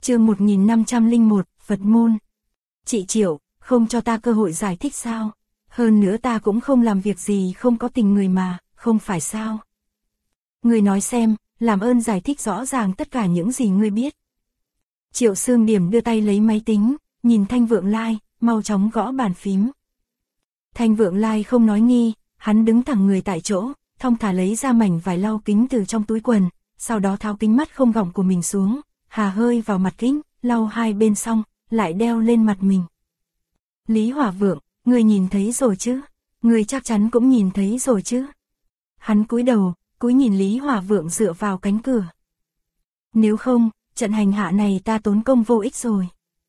Chương 1501, Phật môn. Chị Triệu, không cho ta cơ hội giải thích sao? Hơn nữa ta cũng không làm việc gì không có tình người mà, không phải sao? Ngươi nói xem, làm ơn giải thích rõ ràng tất cả những gì ngươi biết. Triệu Sương Điểm đưa tay lấy máy tính, nhìn Thanh Vượng Lai, mau chóng gõ bàn phím. Thanh Vượng Lai không nói nghi, hắn đứng thẳng người tại chỗ, thong thả lấy ra mảnh vải lau kính từ trong túi quần, sau đó tháo kính mắt không gọng của mình xuống, hà hơi vào mặt kính, lau hai bên xong, lại đeo lên mặt mình. Lý Hỏa Vượng, ngươi nhìn thấy rồi chứ? Ngươi chắc chắn cũng nhìn thấy rồi chứ? Hắn cúi đầu, cúi nhìn Lý Hỏa Vượng dựa vào cánh cửa. Nếu không, trận hành hạ này ta tốn công vô ích rồi.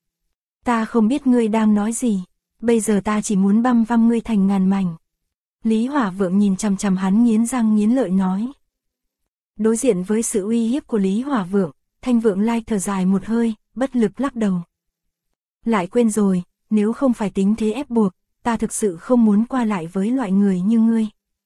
Ta không biết ngươi đang nói gì, bây giờ ta chỉ muốn băm văm ngươi thành ngàn mảnh. Lý Hỏa Vượng nhìn chằm chằm hắn nghiến răng nghiến lợi nói. Đối diện với sự uy hiếp của Lý Hỏa Vượng, Thanh Vượng Lai thở dài một hơi, bất lực lắc đầu. Lại quên rồi, nếu không phải tính thế ép buộc, ta thực sự không muốn qua lại với loại người như ngươi.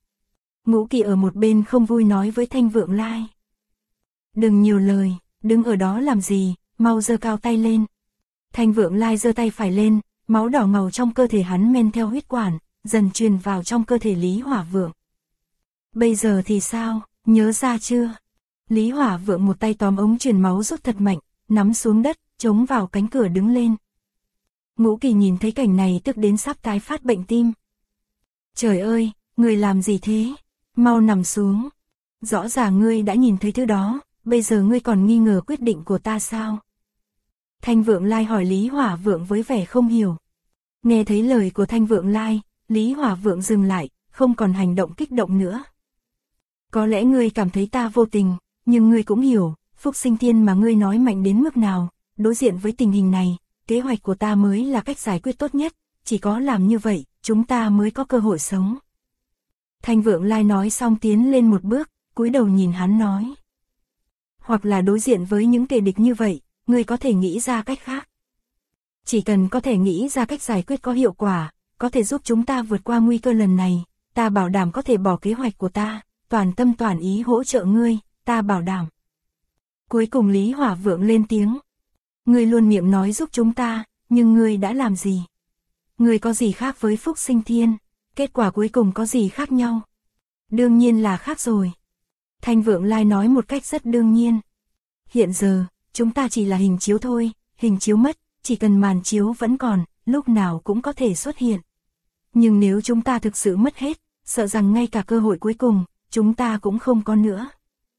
Ngũ Kỳ ở một bên không vui nói với Thanh Vượng Lai. Đừng nhiều lời, đứng ở đó làm gì, mau giơ cao tay lên. Thanh Vượng Lai giơ tay phải lên, máu đỏ ngầu trong cơ thể hắn men theo huyết quản, dần truyền vào trong cơ thể Lý Hỏa Vượng. Bây giờ thì sao, nhớ ra chưa? Lý Hỏa Vượng một tay tóm ống truyền máu rút thật mạnh, nắm xuống đất, chống vào cánh cửa đứng lên. Ngũ Kỳ nhìn thấy cảnh này tức đến sắp tái phát bệnh tim. Trời ơi, ngươi làm gì thế? Mau nằm xuống. Rõ ràng ngươi đã nhìn thấy thứ đó, bây giờ ngươi còn nghi ngờ quyết định của ta sao? Thanh Vượng Lai hỏi Lý Hỏa Vượng với vẻ không hiểu. Nghe thấy lời của Thanh Vượng Lai, Lý Hỏa Vượng dừng lại, không còn hành động kích động nữa. Có lẽ ngươi cảm thấy ta vô tình, nhưng ngươi cũng hiểu, Phúc Sinh Thiên mà ngươi nói mạnh đến mức nào, đối diện với tình hình này, kế hoạch của ta mới là cách giải quyết tốt nhất, chỉ có làm như vậy, chúng ta mới có cơ hội sống. Thanh Vượng Lai nói xong tiến lên một bước, cúi đầu nhìn hắn nói. Hoặc là đối diện với những kẻ địch như vậy, ngươi có thể nghĩ ra cách khác. Chỉ cần có thể nghĩ ra cách giải quyết có hiệu quả, có thể giúp chúng ta vượt qua nguy cơ lần này, ta bảo đảm có thể bỏ kế hoạch của ta, toàn tâm toàn ý hỗ trợ ngươi, ta bảo đảm. Cuối cùng Lý Hỏa Vượng lên tiếng. Ngươi luôn miệng nói giúp chúng ta, nhưng ngươi đã làm gì? Ngươi có gì khác với Phúc Sinh Thiên? Kết quả cuối cùng có gì khác nhau? Đương nhiên là khác rồi. Thanh Vượng Lai nói một cách rất đương nhiên. Hiện giờ, chúng ta chỉ là hình chiếu thôi, hình chiếu mất, chỉ cần màn chiếu vẫn còn, lúc nào cũng có thể xuất hiện. Nhưng nếu chúng ta thực sự mất hết, sợ rằng ngay cả cơ hội cuối cùng, chúng ta cũng không có nữa.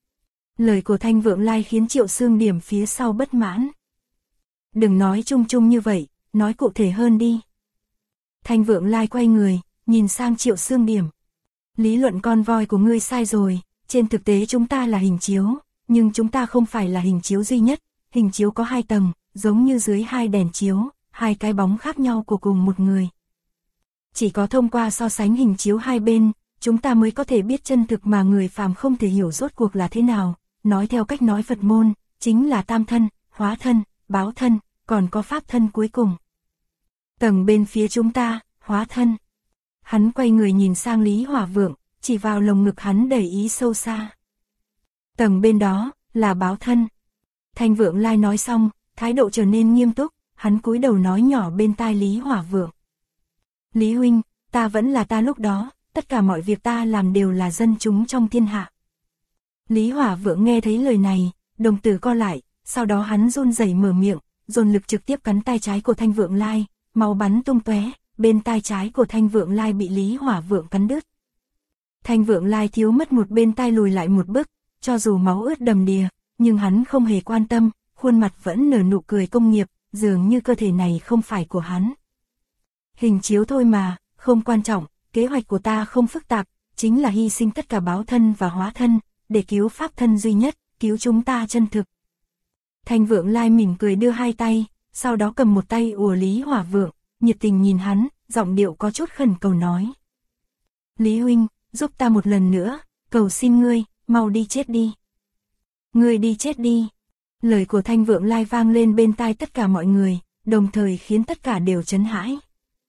Lời của Thanh Vượng Lai khiến Triệu Sương Điểm phía sau bất mãn. Đừng nói chung chung như vậy, nói cụ thể hơn đi. Thanh Vượng Lai quay người, nhìn sang Triệu Sương Điểm. Lý luận con voi của ngươi sai rồi, trên thực tế chúng ta là hình chiếu, nhưng chúng ta không phải là hình chiếu duy nhất, hình chiếu có 2 tầng, giống như dưới 2 đèn chiếu, 2 cái bóng khác nhau của cùng một người. Chỉ có thông qua so sánh hình chiếu hai bên, chúng ta mới có thể biết chân thực mà người phàm không thể hiểu rốt cuộc là thế nào, nói theo cách nói Phật môn, chính là tam thân, hóa thân, báo thân, còn có pháp thân cuối cùng. Tầng bên phía chúng ta, hóa thân. Hắn quay người nhìn sang Lý Hỏa Vượng, chỉ vào lồng ngực hắn đầy ý sâu xa. Tầng bên đó, là báo thân. Thanh Vượng Lai nói xong, thái độ trở nên nghiêm túc, hắn cúi đầu nói nhỏ bên tai Lý Hỏa Vượng. Lý huynh, ta vẫn là ta lúc đó, tất cả mọi việc ta làm đều là dân chúng trong thiên hạ. Lý Hỏa Vượng nghe thấy lời này, đồng tử co lại, sau đó hắn run rẩy mở miệng, dồn lực trực tiếp cắn tai trái của Thanh Vượng Lai, máu bắn tung tóe, bên tai trái của Thanh Vượng Lai bị Lý Hỏa Vượng cắn đứt. Thanh Vượng Lai thiếu mất một bên tai lùi lại một bước, cho dù máu ướt đầm đìa, nhưng hắn không hề quan tâm, khuôn mặt vẫn nở nụ cười công nghiệp, dường như cơ thể này không phải của hắn. Hình chiếu thôi mà, không quan trọng, kế hoạch của ta không phức tạp, chính là hy sinh tất cả báo thân và hóa thân, để cứu pháp thân duy nhất, cứu chúng ta chân thực. Thanh Vượng Lai mỉm cười đưa 2 tay, sau đó cầm một tay ủa Lý Hỏa Vượng, nhiệt tình nhìn hắn, giọng điệu có chút khẩn cầu nói. Lý huynh, giúp ta một lần nữa, cầu xin ngươi, mau đi chết đi. Ngươi đi chết đi. Lời của Thanh Vượng Lai vang lên bên tai tất cả mọi người, đồng thời khiến tất cả đều chấn hãi.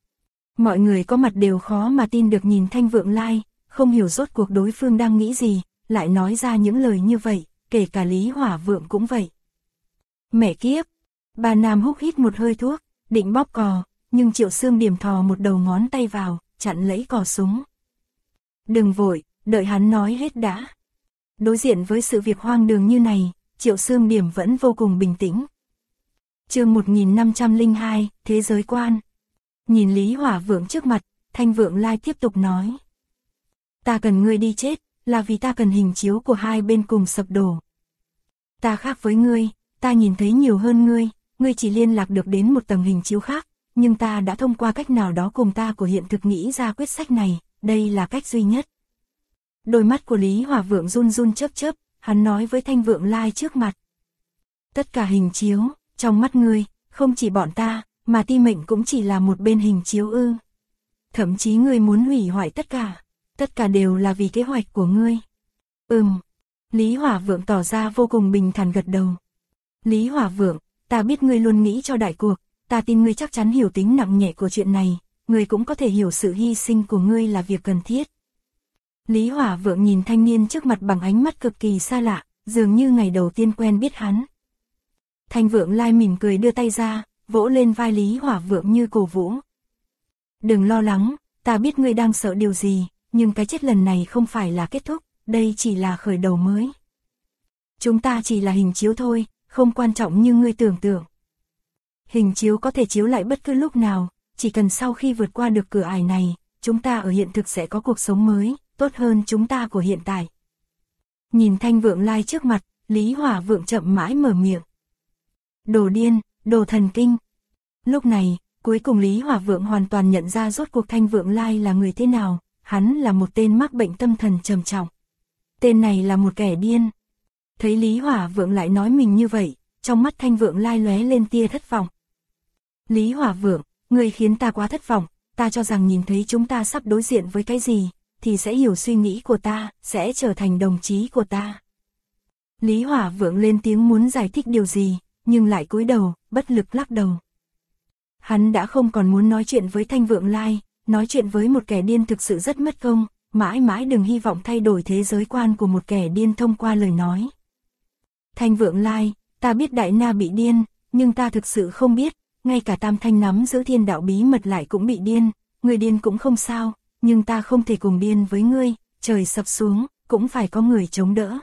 Mọi người có mặt đều khó mà tin được nhìn Thanh Vượng Lai, không hiểu rốt cuộc đối phương đang nghĩ gì, lại nói ra những lời như vậy, kể cả Lý Hỏa Vượng cũng vậy. Mẹ kiếp, Bà Nam Húc hít một hơi thuốc, định bóp cò, nhưng Triệu Xương Điểm thò một đầu ngón tay vào, chặn lấy cò súng. Đừng vội, đợi hắn nói hết đã. Đối diện với sự việc hoang đường như này, Triệu Xương Điểm vẫn vô cùng bình tĩnh. Chương 1502, Thế giới quan. Nhìn Lý Hỏa Vượng trước mặt, Thanh Vượng Lai tiếp tục nói. Ta cần ngươi đi chết, là vì ta cần hình chiếu của hai bên cùng sập đổ. Ta khác với ngươi, ta nhìn thấy nhiều hơn ngươi chỉ liên lạc được đến một tầng hình chiếu khác, nhưng ta đã thông qua cách nào đó cùng ta của hiện thực nghĩ ra quyết sách này, đây là cách duy nhất. Đôi mắt của Lý Hỏa Vượng run run chớp chớp, hắn nói với Thanh Vượng Lai trước mặt. Tất cả hình chiếu, trong mắt ngươi, không chỉ bọn ta, mà ti mệnh cũng chỉ là một bên hình chiếu ư. Thậm chí ngươi muốn hủy hoại tất cả đều là vì kế hoạch của ngươi. Lý Hỏa Vượng tỏ ra vô cùng bình thản gật đầu. Lý Hỏa Vượng, ta biết ngươi luôn nghĩ cho đại cuộc, ta tin ngươi chắc chắn hiểu tính nặng nhẹ của chuyện này, ngươi cũng có thể hiểu sự hy sinh của ngươi là việc cần thiết. Lý Hỏa Vượng nhìn thanh niên trước mặt bằng ánh mắt cực kỳ xa lạ, dường như ngày đầu tiên quen biết hắn. Thanh Vượng Lai mỉm cười đưa tay ra, vỗ lên vai Lý Hỏa Vượng như cổ vũ. Đừng lo lắng, ta biết ngươi đang sợ điều gì, nhưng cái chết lần này không phải là kết thúc, đây chỉ là khởi đầu mới. Chúng ta chỉ là hình chiếu thôi, không quan trọng như ngươi tưởng tượng. Hình chiếu có thể chiếu lại bất cứ lúc nào, chỉ cần sau khi vượt qua được cửa ải này, chúng ta ở hiện thực sẽ có cuộc sống mới, tốt hơn chúng ta của hiện tại. Nhìn Thanh Vượng Lai trước mặt, Lý Hỏa Vượng chậm mãi mở miệng. Đồ điên, đồ thần kinh. Lúc này, cuối cùng Lý Hỏa Vượng hoàn toàn nhận ra rốt cuộc Thanh Vượng Lai là người thế nào, hắn là một tên mắc bệnh tâm thần trầm trọng. Tên này là một kẻ điên. Thấy Lý Hỏa Vượng lại nói mình như vậy, trong mắt Thanh Vượng Lai lóe lên tia thất vọng. Lý Hỏa Vượng, ngươi khiến ta quá thất vọng, ta cho rằng nhìn thấy chúng ta sắp đối diện với cái gì, thì sẽ hiểu suy nghĩ của ta, sẽ trở thành đồng chí của ta. Lý Hỏa Vượng lên tiếng muốn giải thích điều gì, nhưng lại cúi đầu, bất lực lắc đầu. Hắn đã không còn muốn nói chuyện với Thanh Vượng Lai, nói chuyện với một kẻ điên thực sự rất mất công, mãi mãi đừng hy vọng thay đổi thế giới quan của một kẻ điên thông qua lời nói. Thanh Vượng Lai, ta biết Đại Na bị điên, nhưng ta thực sự không biết, ngay cả Tam Thanh nắm giữ thiên đạo bí mật lại cũng bị điên, người điên cũng không sao, nhưng ta không thể cùng điên với ngươi, trời sập xuống, cũng phải có người chống đỡ.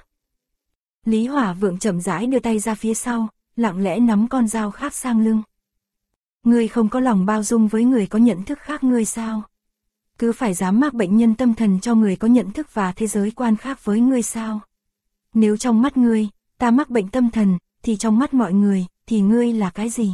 Lý Hỏa Vượng chậm rãi đưa tay ra phía sau, lặng lẽ nắm con dao khác sang lưng. Ngươi không có lòng bao dung với người có nhận thức khác ngươi sao? Cứ phải dám mắc bệnh nhân tâm thần cho người có nhận thức và thế giới quan khác với ngươi sao? Nếu trong mắt ngươi, ta mắc bệnh tâm thần, thì trong mắt mọi người, thì ngươi là cái gì?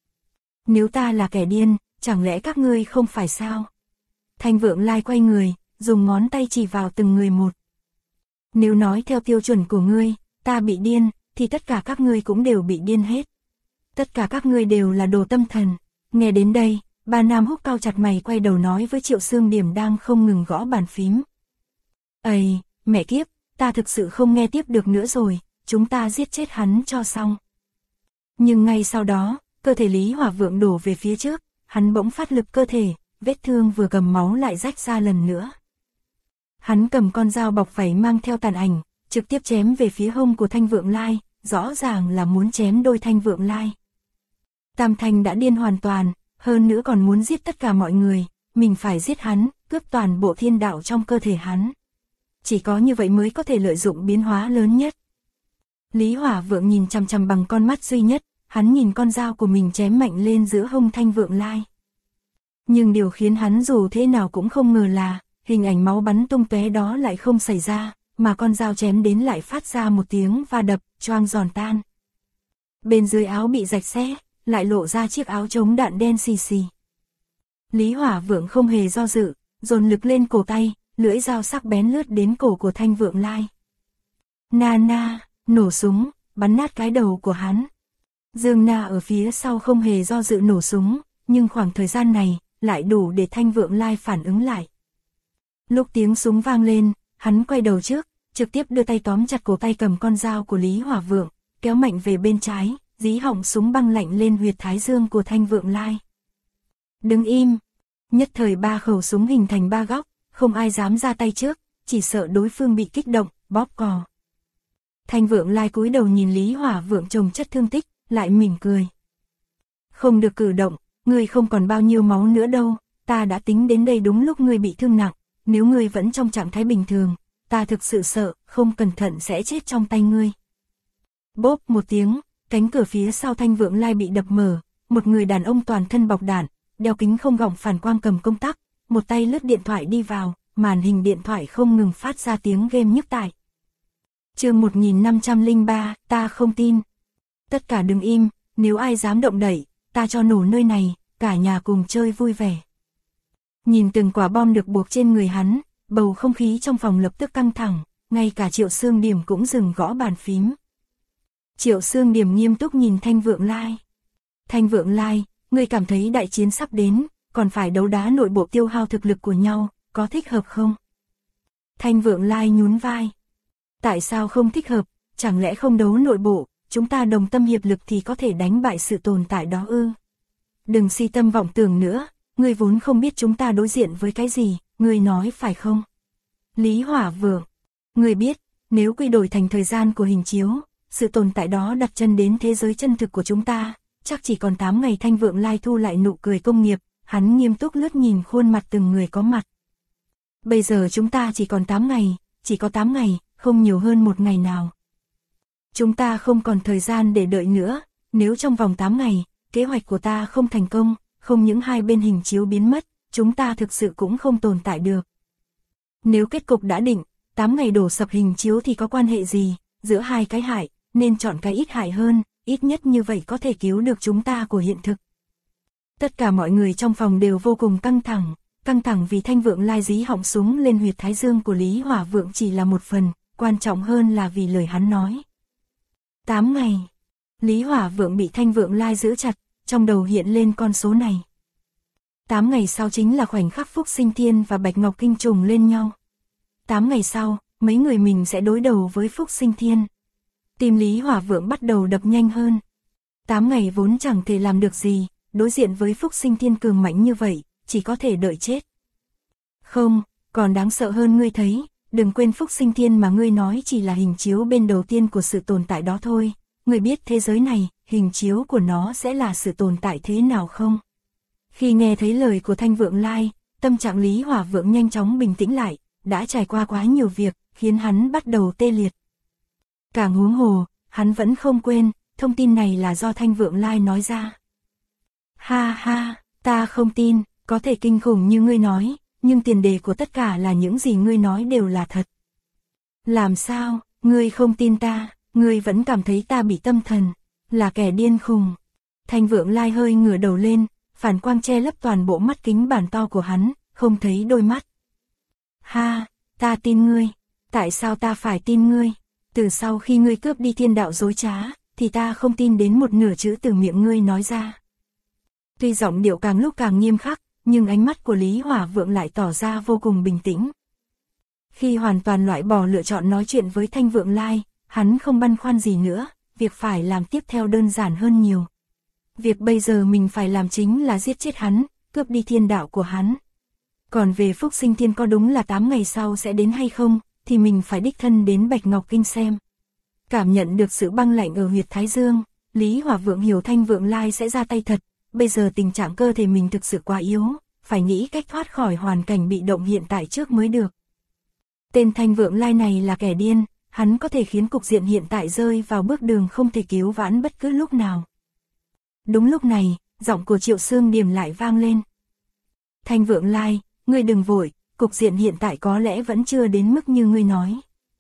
Nếu ta là kẻ điên, chẳng lẽ các ngươi không phải sao? Thanh Vượng Lai quay người, dùng ngón tay chỉ vào từng người một. Nếu nói theo tiêu chuẩn của ngươi, ta bị điên, thì tất cả các ngươi cũng đều bị điên hết. Tất cả các ngươi đều là đồ tâm thần. Nghe đến đây, bà Nam Húc cau chặt mày quay đầu nói với Triệu Xương Điểm đang không ngừng gõ bàn phím. Ây, mẹ kiếp, ta thực sự không nghe tiếp được nữa rồi, chúng ta giết chết hắn cho xong. Nhưng ngay sau đó, cơ thể Lý Hỏa Vượng đổ về phía trước, hắn bỗng phát lực cơ thể, vết thương vừa cầm máu lại rách ra lần nữa. Hắn cầm con dao bọc vảy mang theo tàn ảnh, trực tiếp chém về phía hông của Thanh Vượng Lai, rõ ràng là muốn chém đôi Thanh Vượng Lai. Tam Thanh đã điên hoàn toàn, hơn nữa còn muốn giết tất cả mọi người, mình phải giết hắn, cướp toàn bộ thiên đạo trong cơ thể hắn. Chỉ có như vậy mới có thể lợi dụng biến hóa lớn nhất. Lý Hỏa Vượng nhìn chằm chằm bằng con mắt duy nhất, hắn nhìn con dao của mình chém mạnh lên giữa hông Thanh Vượng Lai. Nhưng điều khiến hắn dù thế nào cũng không ngờ là, hình ảnh máu bắn tung tóe đó lại không xảy ra, mà con dao chém đến lại phát ra một tiếng va đập, choang giòn tan. Bên dưới áo bị rạch xé, lại lộ ra chiếc áo chống đạn đen xì xì. Lý Hỏa Vượng không hề do dự, dồn lực lên cổ tay, lưỡi dao sắc bén lướt đến cổ của Thanh Vượng Lai. Na na, nổ súng, bắn nát cái đầu của hắn. Dương Na ở phía sau không hề do dự nổ súng, nhưng khoảng thời gian này, lại đủ để Thanh Vượng Lai phản ứng lại. Lúc tiếng súng vang lên, hắn quay đầu trước, trực tiếp đưa tay tóm chặt cổ tay cầm con dao của Lý Hỏa Vượng, kéo mạnh về bên trái, dí họng súng băng lạnh lên huyệt thái dương của Thanh Vượng Lai. Đứng im! Nhất thời 3 khẩu súng hình thành 3 góc, không ai dám ra tay trước, chỉ sợ đối phương bị kích động, bóp cò. Thanh Vượng Lai cúi đầu nhìn Lý Hỏa Vượng chồng chất thương tích, lại mỉm cười. Không được cử động, ngươi không còn bao nhiêu máu nữa đâu, ta đã tính đến đây đúng lúc ngươi bị thương nặng, nếu ngươi vẫn trong trạng thái bình thường, ta thực sự sợ, không cẩn thận sẽ chết trong tay ngươi. Bốp một tiếng, cánh cửa phía sau Thanh Vượng Lai bị đập mở, một người đàn ông toàn thân bọc đạn, đeo kính không gọng phản quang cầm công tắc, một tay lướt điện thoại đi vào, màn hình điện thoại không ngừng phát ra tiếng game nhức tai. Chương 1503, ta không tin. Tất cả đừng im, nếu ai dám động đậy, ta cho nổ nơi này, cả nhà cùng chơi vui vẻ. Nhìn từng quả bom được buộc trên người hắn, bầu không khí trong phòng lập tức căng thẳng, ngay cả Triệu Xương Điểm cũng dừng gõ bàn phím. Triệu Xương Điểm nghiêm túc nhìn Thanh Vượng Lai. Thanh Vượng Lai, ngươi cảm thấy đại chiến sắp đến, còn phải đấu đá nội bộ tiêu hao thực lực của nhau, có thích hợp không? Thanh Vượng Lai nhún vai. Tại sao không thích hợp, chẳng lẽ không đấu nội bộ, chúng ta đồng tâm hiệp lực thì có thể đánh bại sự tồn tại đó ư? Đừng si tâm vọng tưởng nữa, ngươi vốn không biết chúng ta đối diện với cái gì, ngươi nói phải không? Lý Hỏa Vượng, ngươi biết, nếu quy đổi thành thời gian của hình chiếu, sự tồn tại đó đặt chân đến thế giới chân thực của chúng ta, chắc chỉ còn 8 ngày. Thanh Vượng Lai thu lại nụ cười công nghiệp, hắn nghiêm túc lướt nhìn khuôn mặt từng người có mặt. Bây giờ chúng ta chỉ còn 8 ngày, chỉ có 8 ngày, không nhiều hơn một ngày nào. Chúng ta không còn thời gian để đợi nữa, nếu trong vòng 8 ngày, kế hoạch của ta không thành công, không những hai bên hình chiếu biến mất, chúng ta thực sự cũng không tồn tại được. Nếu kết cục đã định, 8 ngày đổ sập hình chiếu thì có quan hệ gì, giữa hai cái hại, nên chọn cái ít hại hơn, ít nhất như vậy có thể cứu được chúng ta của hiện thực. Tất cả mọi người trong phòng đều vô cùng căng thẳng vì Thanh Vượng Lai dí họng súng lên huyệt thái dương của Lý Hỏa Vượng chỉ là một phần, quan trọng hơn là vì lời hắn nói. 8 ngày. Lý Hỏa Vượng bị Thanh Vượng Lai giữ chặt, trong đầu hiện lên con số này. 8 ngày sau chính là khoảnh khắc Phúc Sinh Thiên và Bạch Ngọc Kinh trùng lên nhau. 8 ngày sau, mấy người mình sẽ đối đầu với Phúc Sinh Thiên. Tim Lý Hỏa Vượng bắt đầu đập nhanh hơn. 8 ngày vốn chẳng thể làm được gì, đối diện với Phúc Sinh Thiên cường mãnh như vậy, chỉ có thể đợi chết. Không, còn đáng sợ hơn ngươi thấy, đừng quên Phúc Sinh Thiên mà ngươi nói chỉ là hình chiếu bên đầu tiên của sự tồn tại đó thôi. Ngươi biết thế giới này, hình chiếu của nó sẽ là sự tồn tại thế nào không? Khi nghe thấy lời của Thanh Vượng Lai, tâm trạng Lý Hỏa Vượng nhanh chóng bình tĩnh lại, đã trải qua quá nhiều việc, khiến hắn bắt đầu tê liệt. Càng huống hồ, hắn vẫn không quên, thông tin này là do Thanh Vượng Lai nói ra. Ha ha, ta không tin, có thể kinh khủng như ngươi nói, nhưng tiền đề của tất cả là những gì ngươi nói đều là thật. Làm sao, ngươi không tin ta, ngươi vẫn cảm thấy ta bị tâm thần, là kẻ điên khùng. Thanh Vượng Lai hơi ngửa đầu lên, phản quang che lấp toàn bộ mắt kính bản to của hắn, không thấy đôi mắt. Ha, ta tin ngươi, tại sao ta phải tin ngươi? Từ sau khi ngươi cướp đi thiên đạo dối trá, thì ta không tin đến một nửa chữ từ miệng ngươi nói ra. Tuy giọng điệu càng lúc càng nghiêm khắc, nhưng ánh mắt của Lý Hỏa Vượng lại tỏ ra vô cùng bình tĩnh. Khi hoàn toàn loại bỏ lựa chọn nói chuyện với Thanh Vượng Lai, hắn không băn khoăn gì nữa, việc phải làm tiếp theo đơn giản hơn nhiều. Việc bây giờ mình phải làm chính là giết chết hắn, cướp đi thiên đạo của hắn. Còn về Phúc Sinh Thiên có đúng là 8 ngày sau sẽ đến hay không, thì mình phải đích thân đến Bạch Ngọc Kinh xem. Cảm nhận được sự băng lạnh ở huyệt thái dương, Lý Hỏa Vượng hiểu Thanh Vượng Lai sẽ ra tay thật, bây giờ tình trạng cơ thể mình thực sự quá yếu, phải nghĩ cách thoát khỏi hoàn cảnh bị động hiện tại trước mới được. Tên Thanh Vượng Lai này là kẻ điên, hắn có thể khiến cục diện hiện tại rơi vào bước đường không thể cứu vãn bất cứ lúc nào. Đúng lúc này, giọng của Triệu Xương Điểm lại vang lên. Thanh Vượng Lai, ngươi đừng vội, cục diện hiện tại có lẽ vẫn chưa đến mức như ngươi nói.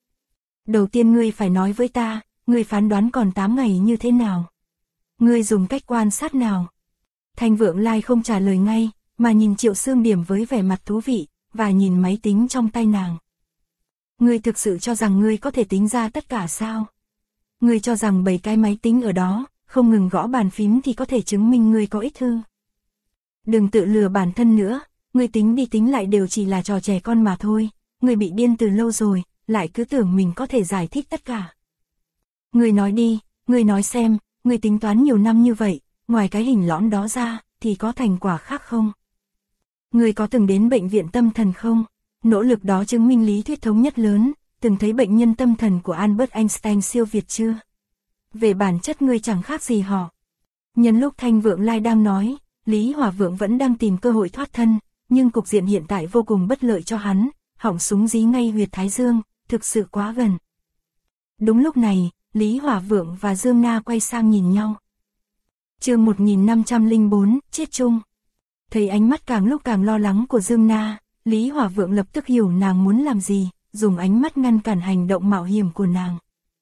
Đầu tiên ngươi phải nói với ta, ngươi phán đoán còn 8 ngày như thế nào? Ngươi dùng cách quan sát nào? Thanh Vượng Lai không trả lời ngay, mà nhìn Triệu Xương Điểm với vẻ mặt thú vị, và nhìn máy tính trong tay nàng. Ngươi thực sự cho rằng ngươi có thể tính ra tất cả sao? Ngươi cho rằng 7 cái máy tính ở đó, không ngừng gõ bàn phím thì có thể chứng minh ngươi có ích ư? Đừng tự lừa bản thân nữa, ngươi tính đi tính lại đều chỉ là trò trẻ con mà thôi, ngươi bị điên từ lâu rồi, lại cứ tưởng mình có thể giải thích tất cả. Ngươi nói đi, ngươi nói xem, ngươi tính toán nhiều năm như vậy, ngoài cái hình lõm đó ra, thì có thành quả khác không? Ngươi có từng đến bệnh viện tâm thần không? Nỗ lực đó chứng minh lý thuyết thống nhất lớn, từng thấy bệnh nhân tâm thần của Albert Einstein siêu việt chưa? Về bản chất ngươi chẳng khác gì họ. Nhân lúc Thanh Vượng Lai đang nói, Lý Hỏa Vượng vẫn đang tìm cơ hội thoát thân, nhưng cục diện hiện tại vô cùng bất lợi cho hắn, họng súng dí ngay huyệt thái dương, thực sự quá gần. Đúng lúc này, Lý Hỏa Vượng và Dương Na quay sang nhìn nhau. Chương 1504, chết chung. Thấy ánh mắt càng lúc càng lo lắng của Dương Na, Lý Hỏa Vượng lập tức hiểu nàng muốn làm gì, dùng ánh mắt ngăn cản hành động mạo hiểm của nàng.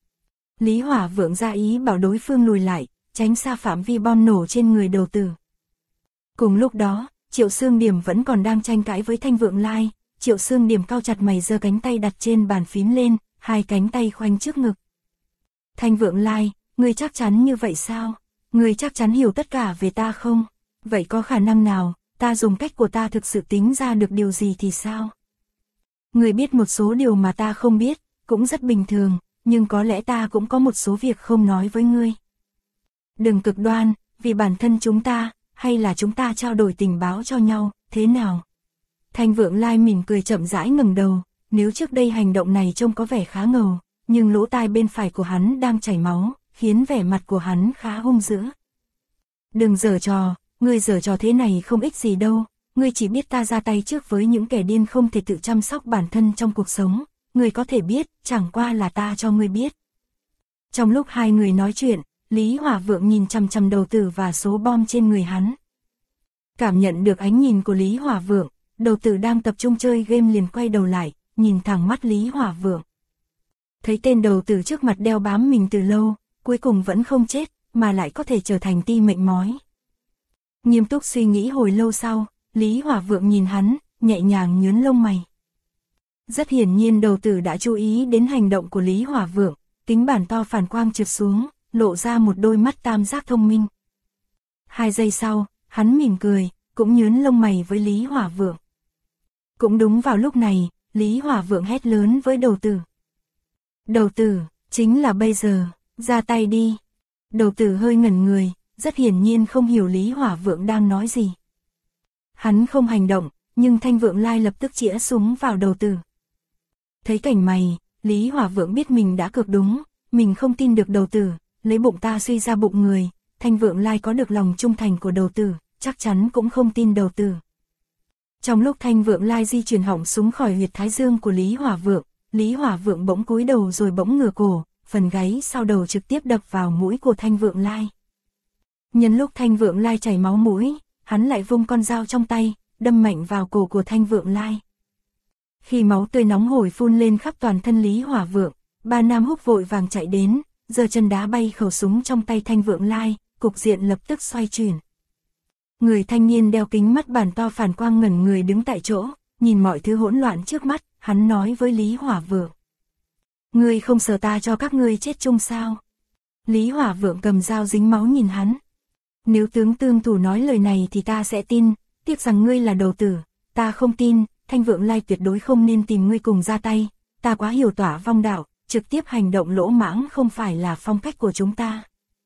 Lý Hỏa Vượng ra ý bảo đối phương lùi lại, tránh xa phạm vi bom nổ trên người đầu tử. Cùng lúc đó, Triệu Xương Điểm vẫn còn đang tranh cãi với Thanh Vượng Lai. Triệu Xương Điểm cau chặt mày giơ cánh tay đặt trên bàn phím lên, hai cánh tay khoanh trước ngực. Thanh Vượng Lai, ngươi chắc chắn như vậy sao? Ngươi chắc chắn hiểu tất cả về ta không? Vậy có khả năng nào, ta dùng cách của ta thực sự tính ra được điều gì thì sao? Ngươi biết một số điều mà ta không biết, cũng rất bình thường, nhưng có lẽ ta cũng có một số việc không nói với ngươi. Đừng cực đoan, vì bản thân chúng ta, hay là chúng ta trao đổi tình báo cho nhau, thế nào? Thanh Vượng Lai mỉm cười chậm rãi ngẩng đầu, nếu trước đây hành động này trông có vẻ khá ngầu, nhưng lỗ tai bên phải của hắn đang chảy máu, khiến vẻ mặt của hắn khá hung dữ. Đừng giở trò, ngươi giở trò thế này không ích gì đâu, ngươi chỉ biết ta ra tay trước với những kẻ điên không thể tự chăm sóc bản thân trong cuộc sống, ngươi có thể biết, chẳng qua là ta cho ngươi biết. Trong lúc hai người nói chuyện, Lý Hỏa Vượng nhìn chằm chằm đầu tử và số bom trên người hắn. Cảm nhận được ánh nhìn của Lý Hỏa Vượng, đầu tử đang tập trung chơi game liền quay đầu lại, nhìn thẳng mắt Lý Hỏa Vượng. Thấy tên đầu tử trước mặt đeo bám mình từ lâu, cuối cùng vẫn không chết, mà lại có thể trở thành ti mệnh mói. Nghiêm túc suy nghĩ hồi lâu sau, Lý Hỏa Vượng nhìn hắn, nhẹ nhàng nhướng lông mày. Rất hiển nhiên đầu tử đã chú ý đến hành động của Lý Hỏa Vượng, kính bản to phản quang trượt xuống, lộ ra một đôi mắt tam giác thông minh. 2 giây sau, hắn mỉm cười, cũng nhướng lông mày với Lý Hỏa Vượng. Cũng đúng vào lúc này, Lý Hỏa Vượng hét lớn với đầu tử. Đầu tử, chính là bây giờ, ra tay đi. Đầu tử hơi ngẩn người, rất hiển nhiên không hiểu Lý Hỏa Vượng đang nói gì. Hắn không hành động, nhưng Thanh Vượng Lai lập tức chĩa súng vào đầu tử. Thấy cảnh này, Lý Hỏa Vượng biết mình đã cược đúng, mình không tin được đầu tử, lấy bụng ta suy ra bụng người, Thanh Vượng Lai có được lòng trung thành của đầu tử, chắc chắn cũng không tin đầu tử. Trong lúc Thanh Vượng Lai di chuyển họng súng khỏi huyệt thái dương của Lý Hỏa Vượng bỗng cúi đầu rồi bỗng ngửa cổ, phần gáy sau đầu trực tiếp đập vào mũi của Thanh Vượng Lai. Nhân lúc Thanh Vượng Lai chảy máu mũi, hắn lại vung con dao trong tay, đâm mạnh vào cổ của Thanh Vượng Lai. Khi máu tươi nóng hổi phun lên khắp toàn thân Lý Hỏa Vượng, ba nam húc vội vàng chạy đến, giơ chân đá bay khẩu súng trong tay Thanh Vượng Lai, cục diện lập tức xoay chuyển. Người thanh niên đeo kính mắt bản to phản quang ngẩn người đứng tại chỗ, nhìn mọi thứ hỗn loạn trước mắt, hắn nói với Lý Hỏa Vượng. Ngươi không sợ ta cho các ngươi chết chung sao? Lý Hỏa Vượng cầm dao dính máu nhìn hắn. Nếu tướng tương thủ nói lời này thì ta sẽ tin, tiếc rằng ngươi là đầu tử, ta không tin, Thanh Vượng Lai tuyệt đối không nên tìm ngươi cùng ra tay, ta quá hiểu tỏa vong đạo, trực tiếp hành động lỗ mãng không phải là phong cách của chúng ta.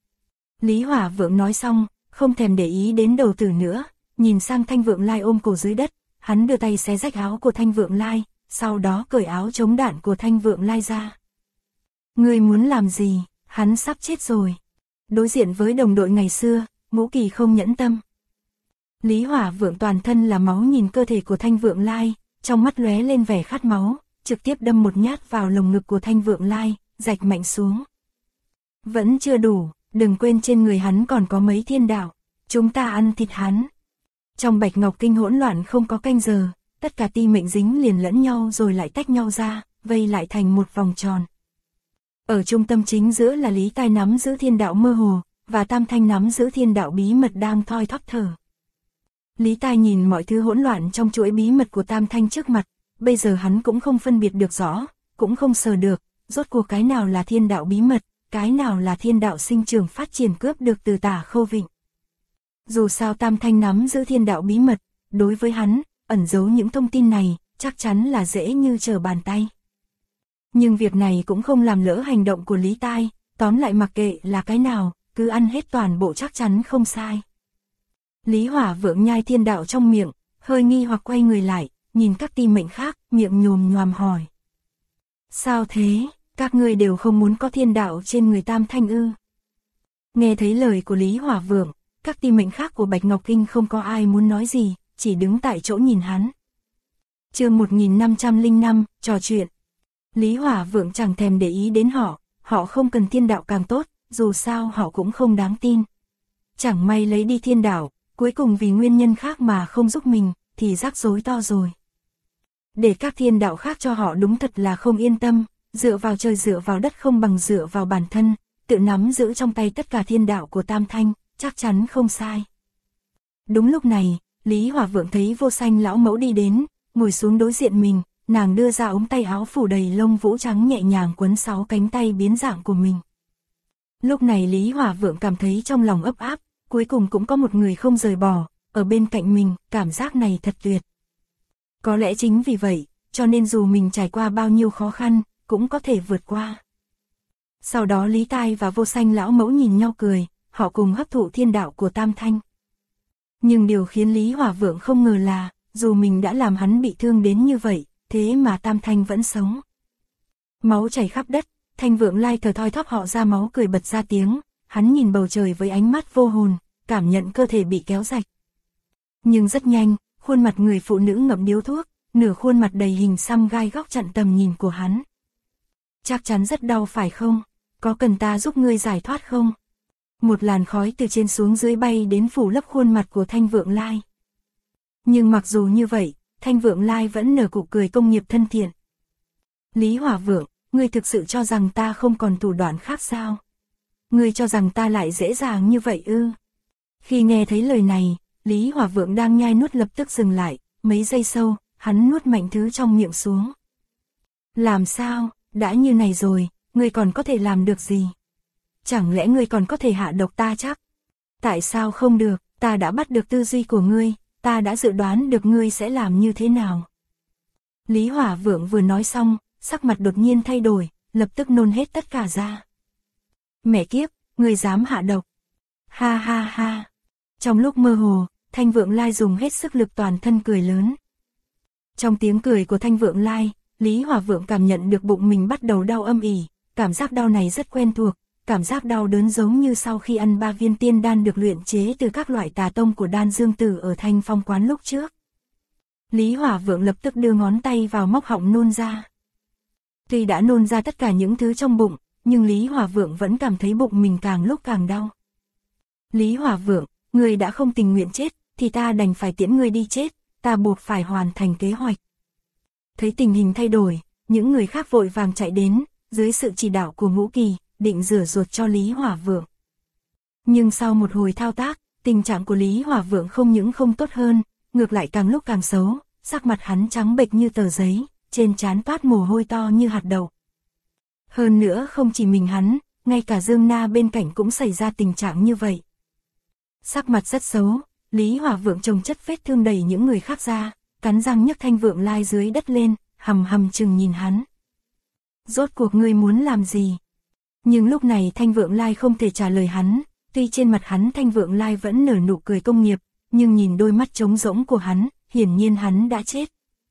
Lý Hỏa Vượng nói xong, không thèm để ý đến đầu tử nữa, nhìn sang Thanh Vượng Lai ôm cổ dưới đất, hắn đưa tay xé rách áo của Thanh Vượng Lai, sau đó cởi áo chống đạn của Thanh Vượng Lai ra. Ngươi muốn làm gì, hắn sắp chết rồi. Đối diện với đồng đội ngày xưa, Ngũ Kỳ không nhẫn tâm. Lý Hỏa Vượng toàn thân là máu nhìn cơ thể của Thanh Vượng Lai, trong mắt lóe lên vẻ khát máu, trực tiếp đâm một nhát vào lồng ngực của Thanh Vượng Lai, rạch mạnh xuống. Vẫn chưa đủ, đừng quên trên người hắn còn có mấy thiên đạo, chúng ta ăn thịt hắn. Trong Bạch Ngọc Kinh hỗn loạn không có canh giờ, tất cả ti mệnh dính liền lẫn nhau rồi lại tách nhau ra, vây lại thành một vòng tròn. Ở trung tâm chính giữa là Lý Tai nắm giữ thiên đạo mơ hồ, và Tam Thanh nắm giữ thiên đạo bí mật đang thoi thóp thở. Lý Tai nhìn mọi thứ hỗn loạn trong chuỗi bí mật của Tam Thanh trước mặt, bây giờ hắn cũng không phân biệt được rõ, cũng không sờ được, rốt cuộc cái nào là thiên đạo bí mật, cái nào là thiên đạo sinh trưởng phát triển cướp được từ Tả Khâu Vịnh. Dù sao Tam Thanh nắm giữ thiên đạo bí mật, đối với hắn, ẩn giấu những thông tin này, chắc chắn là dễ như trở bàn tay. Nhưng việc này cũng không làm lỡ hành động của Lý Tai, tóm lại mặc kệ là cái nào, cứ ăn hết toàn bộ chắc chắn không sai. Lý Hỏa Vượng nhai thiên đạo trong miệng, hơi nghi hoặc quay người lại, nhìn các ti mệnh khác, miệng nhồm nhoàm hỏi. Sao thế, các ngươi đều không muốn có thiên đạo trên người Tam Thanh ư? Nghe thấy lời của Lý Hỏa Vượng, các ti mệnh khác của Bạch Ngọc Kinh không có ai muốn nói gì, chỉ đứng tại chỗ nhìn hắn. Chương 1505, trò chuyện. Lý Hỏa Vượng chẳng thèm để ý đến họ không cần thiên đạo càng tốt, dù sao họ cũng không đáng tin. Chẳng may lấy đi thiên đạo, cuối cùng vì nguyên nhân khác mà không giúp mình, thì rắc rối to rồi. Để các thiên đạo khác cho họ đúng thật là không yên tâm, dựa vào trời dựa vào đất không bằng dựa vào bản thân, tự nắm giữ trong tay tất cả thiên đạo của Tam Thanh, chắc chắn không sai. Đúng lúc này, Lý Hỏa Vượng thấy Vô Sanh lão mẫu đi đến, ngồi xuống đối diện mình, nàng đưa ra ống tay áo phủ đầy lông vũ trắng nhẹ nhàng quấn 6 cánh tay biến dạng của mình. Lúc này Lý Hỏa Vượng cảm thấy trong lòng ấp áp, cuối cùng cũng có một người không rời bỏ, ở bên cạnh mình, cảm giác này thật tuyệt. Có lẽ chính vì vậy, cho nên dù mình trải qua bao nhiêu khó khăn, cũng có thể vượt qua. Sau đó Lý Tai và Vô Sanh lão mẫu nhìn nhau cười, họ cùng hấp thụ thiên đạo của Tam Thanh. Nhưng điều khiến Lý Hỏa Vượng không ngờ là, dù mình đã làm hắn bị thương đến như vậy, thế mà Tam Thanh vẫn sống. Máu chảy khắp đất, Thanh Vượng Lai thở thoi thóp họ ra máu cười bật ra tiếng, hắn nhìn bầu trời với ánh mắt vô hồn, cảm nhận cơ thể bị kéo rạch. Nhưng rất nhanh, khuôn mặt người phụ nữ ngậm điếu thuốc, nửa khuôn mặt đầy hình xăm gai góc chặn tầm nhìn của hắn. Chắc chắn rất đau phải không? Có cần ta giúp ngươi giải thoát không? Một làn khói từ trên xuống dưới bay đến phủ lấp khuôn mặt của Thanh Vượng Lai. Nhưng mặc dù như vậy, Thanh Vượng Lai vẫn nở nụ cười công nghiệp thân thiện. Lý Hỏa Vượng, ngươi thực sự cho rằng ta không còn thủ đoạn khác sao? Ngươi cho rằng ta lại dễ dàng như vậy ư? Khi nghe thấy lời này, Lý Hỏa Vượng đang nhai nuốt lập tức dừng lại, mấy giây sau, hắn nuốt mạnh thứ trong miệng xuống. Làm sao, đã như này rồi, ngươi còn có thể làm được gì? Chẳng lẽ ngươi còn có thể hạ độc ta chắc? Tại sao không được, ta đã bắt được tư duy của ngươi, ta đã dự đoán được ngươi sẽ làm như thế nào. Lý Hỏa Vượng vừa nói xong, sắc mặt đột nhiên thay đổi, lập tức nôn hết tất cả ra. Mẹ kiếp, ngươi dám hạ độc. Ha ha ha. Trong lúc mơ hồ, Thanh Vượng Lai dùng hết sức lực toàn thân cười lớn. Trong tiếng cười của Thanh Vượng Lai, Lý Hỏa Vượng cảm nhận được bụng mình bắt đầu đau âm ỉ, cảm giác đau này rất quen thuộc, cảm giác đau đớn giống như sau khi ăn 3 viên tiên đan được luyện chế từ các loại tà tông của Đan Dương Tử ở Thanh Phong quán lúc trước. Lý Hỏa Vượng lập tức đưa ngón tay vào móc họng nôn ra. Tuy đã nôn ra tất cả những thứ trong bụng, nhưng Lý Hỏa Vượng vẫn cảm thấy bụng mình càng lúc càng đau. Lý Hỏa Vượng, ngươi đã không tình nguyện chết, thì ta đành phải tiễn ngươi đi chết, ta buộc phải hoàn thành kế hoạch. Thấy tình hình thay đổi, những người khác vội vàng chạy đến, dưới sự chỉ đạo của Ngũ Kỳ, định rửa ruột cho Lý Hỏa Vượng. Nhưng sau một hồi thao tác, tình trạng của Lý Hỏa Vượng không những không tốt hơn, ngược lại càng lúc càng xấu, sắc mặt hắn trắng bệch như tờ giấy, trên trán toát mồ hôi to như hạt đậu. Hơn nữa không chỉ mình hắn, ngay cả Dương Na bên cạnh cũng xảy ra tình trạng như vậy. Sắc mặt rất xấu, Lý Hỏa Vượng chồng chất vết thương đẩy những người khác ra, cắn răng nhấc Thanh Vượng Lai dưới đất lên, hầm hầm chừng nhìn hắn. Rốt cuộc ngươi muốn làm gì? Nhưng lúc này Thanh Vượng Lai không thể trả lời hắn, tuy trên mặt hắn Thanh Vượng Lai vẫn nở nụ cười công nghiệp, nhưng nhìn đôi mắt trống rỗng của hắn, hiển nhiên hắn đã chết.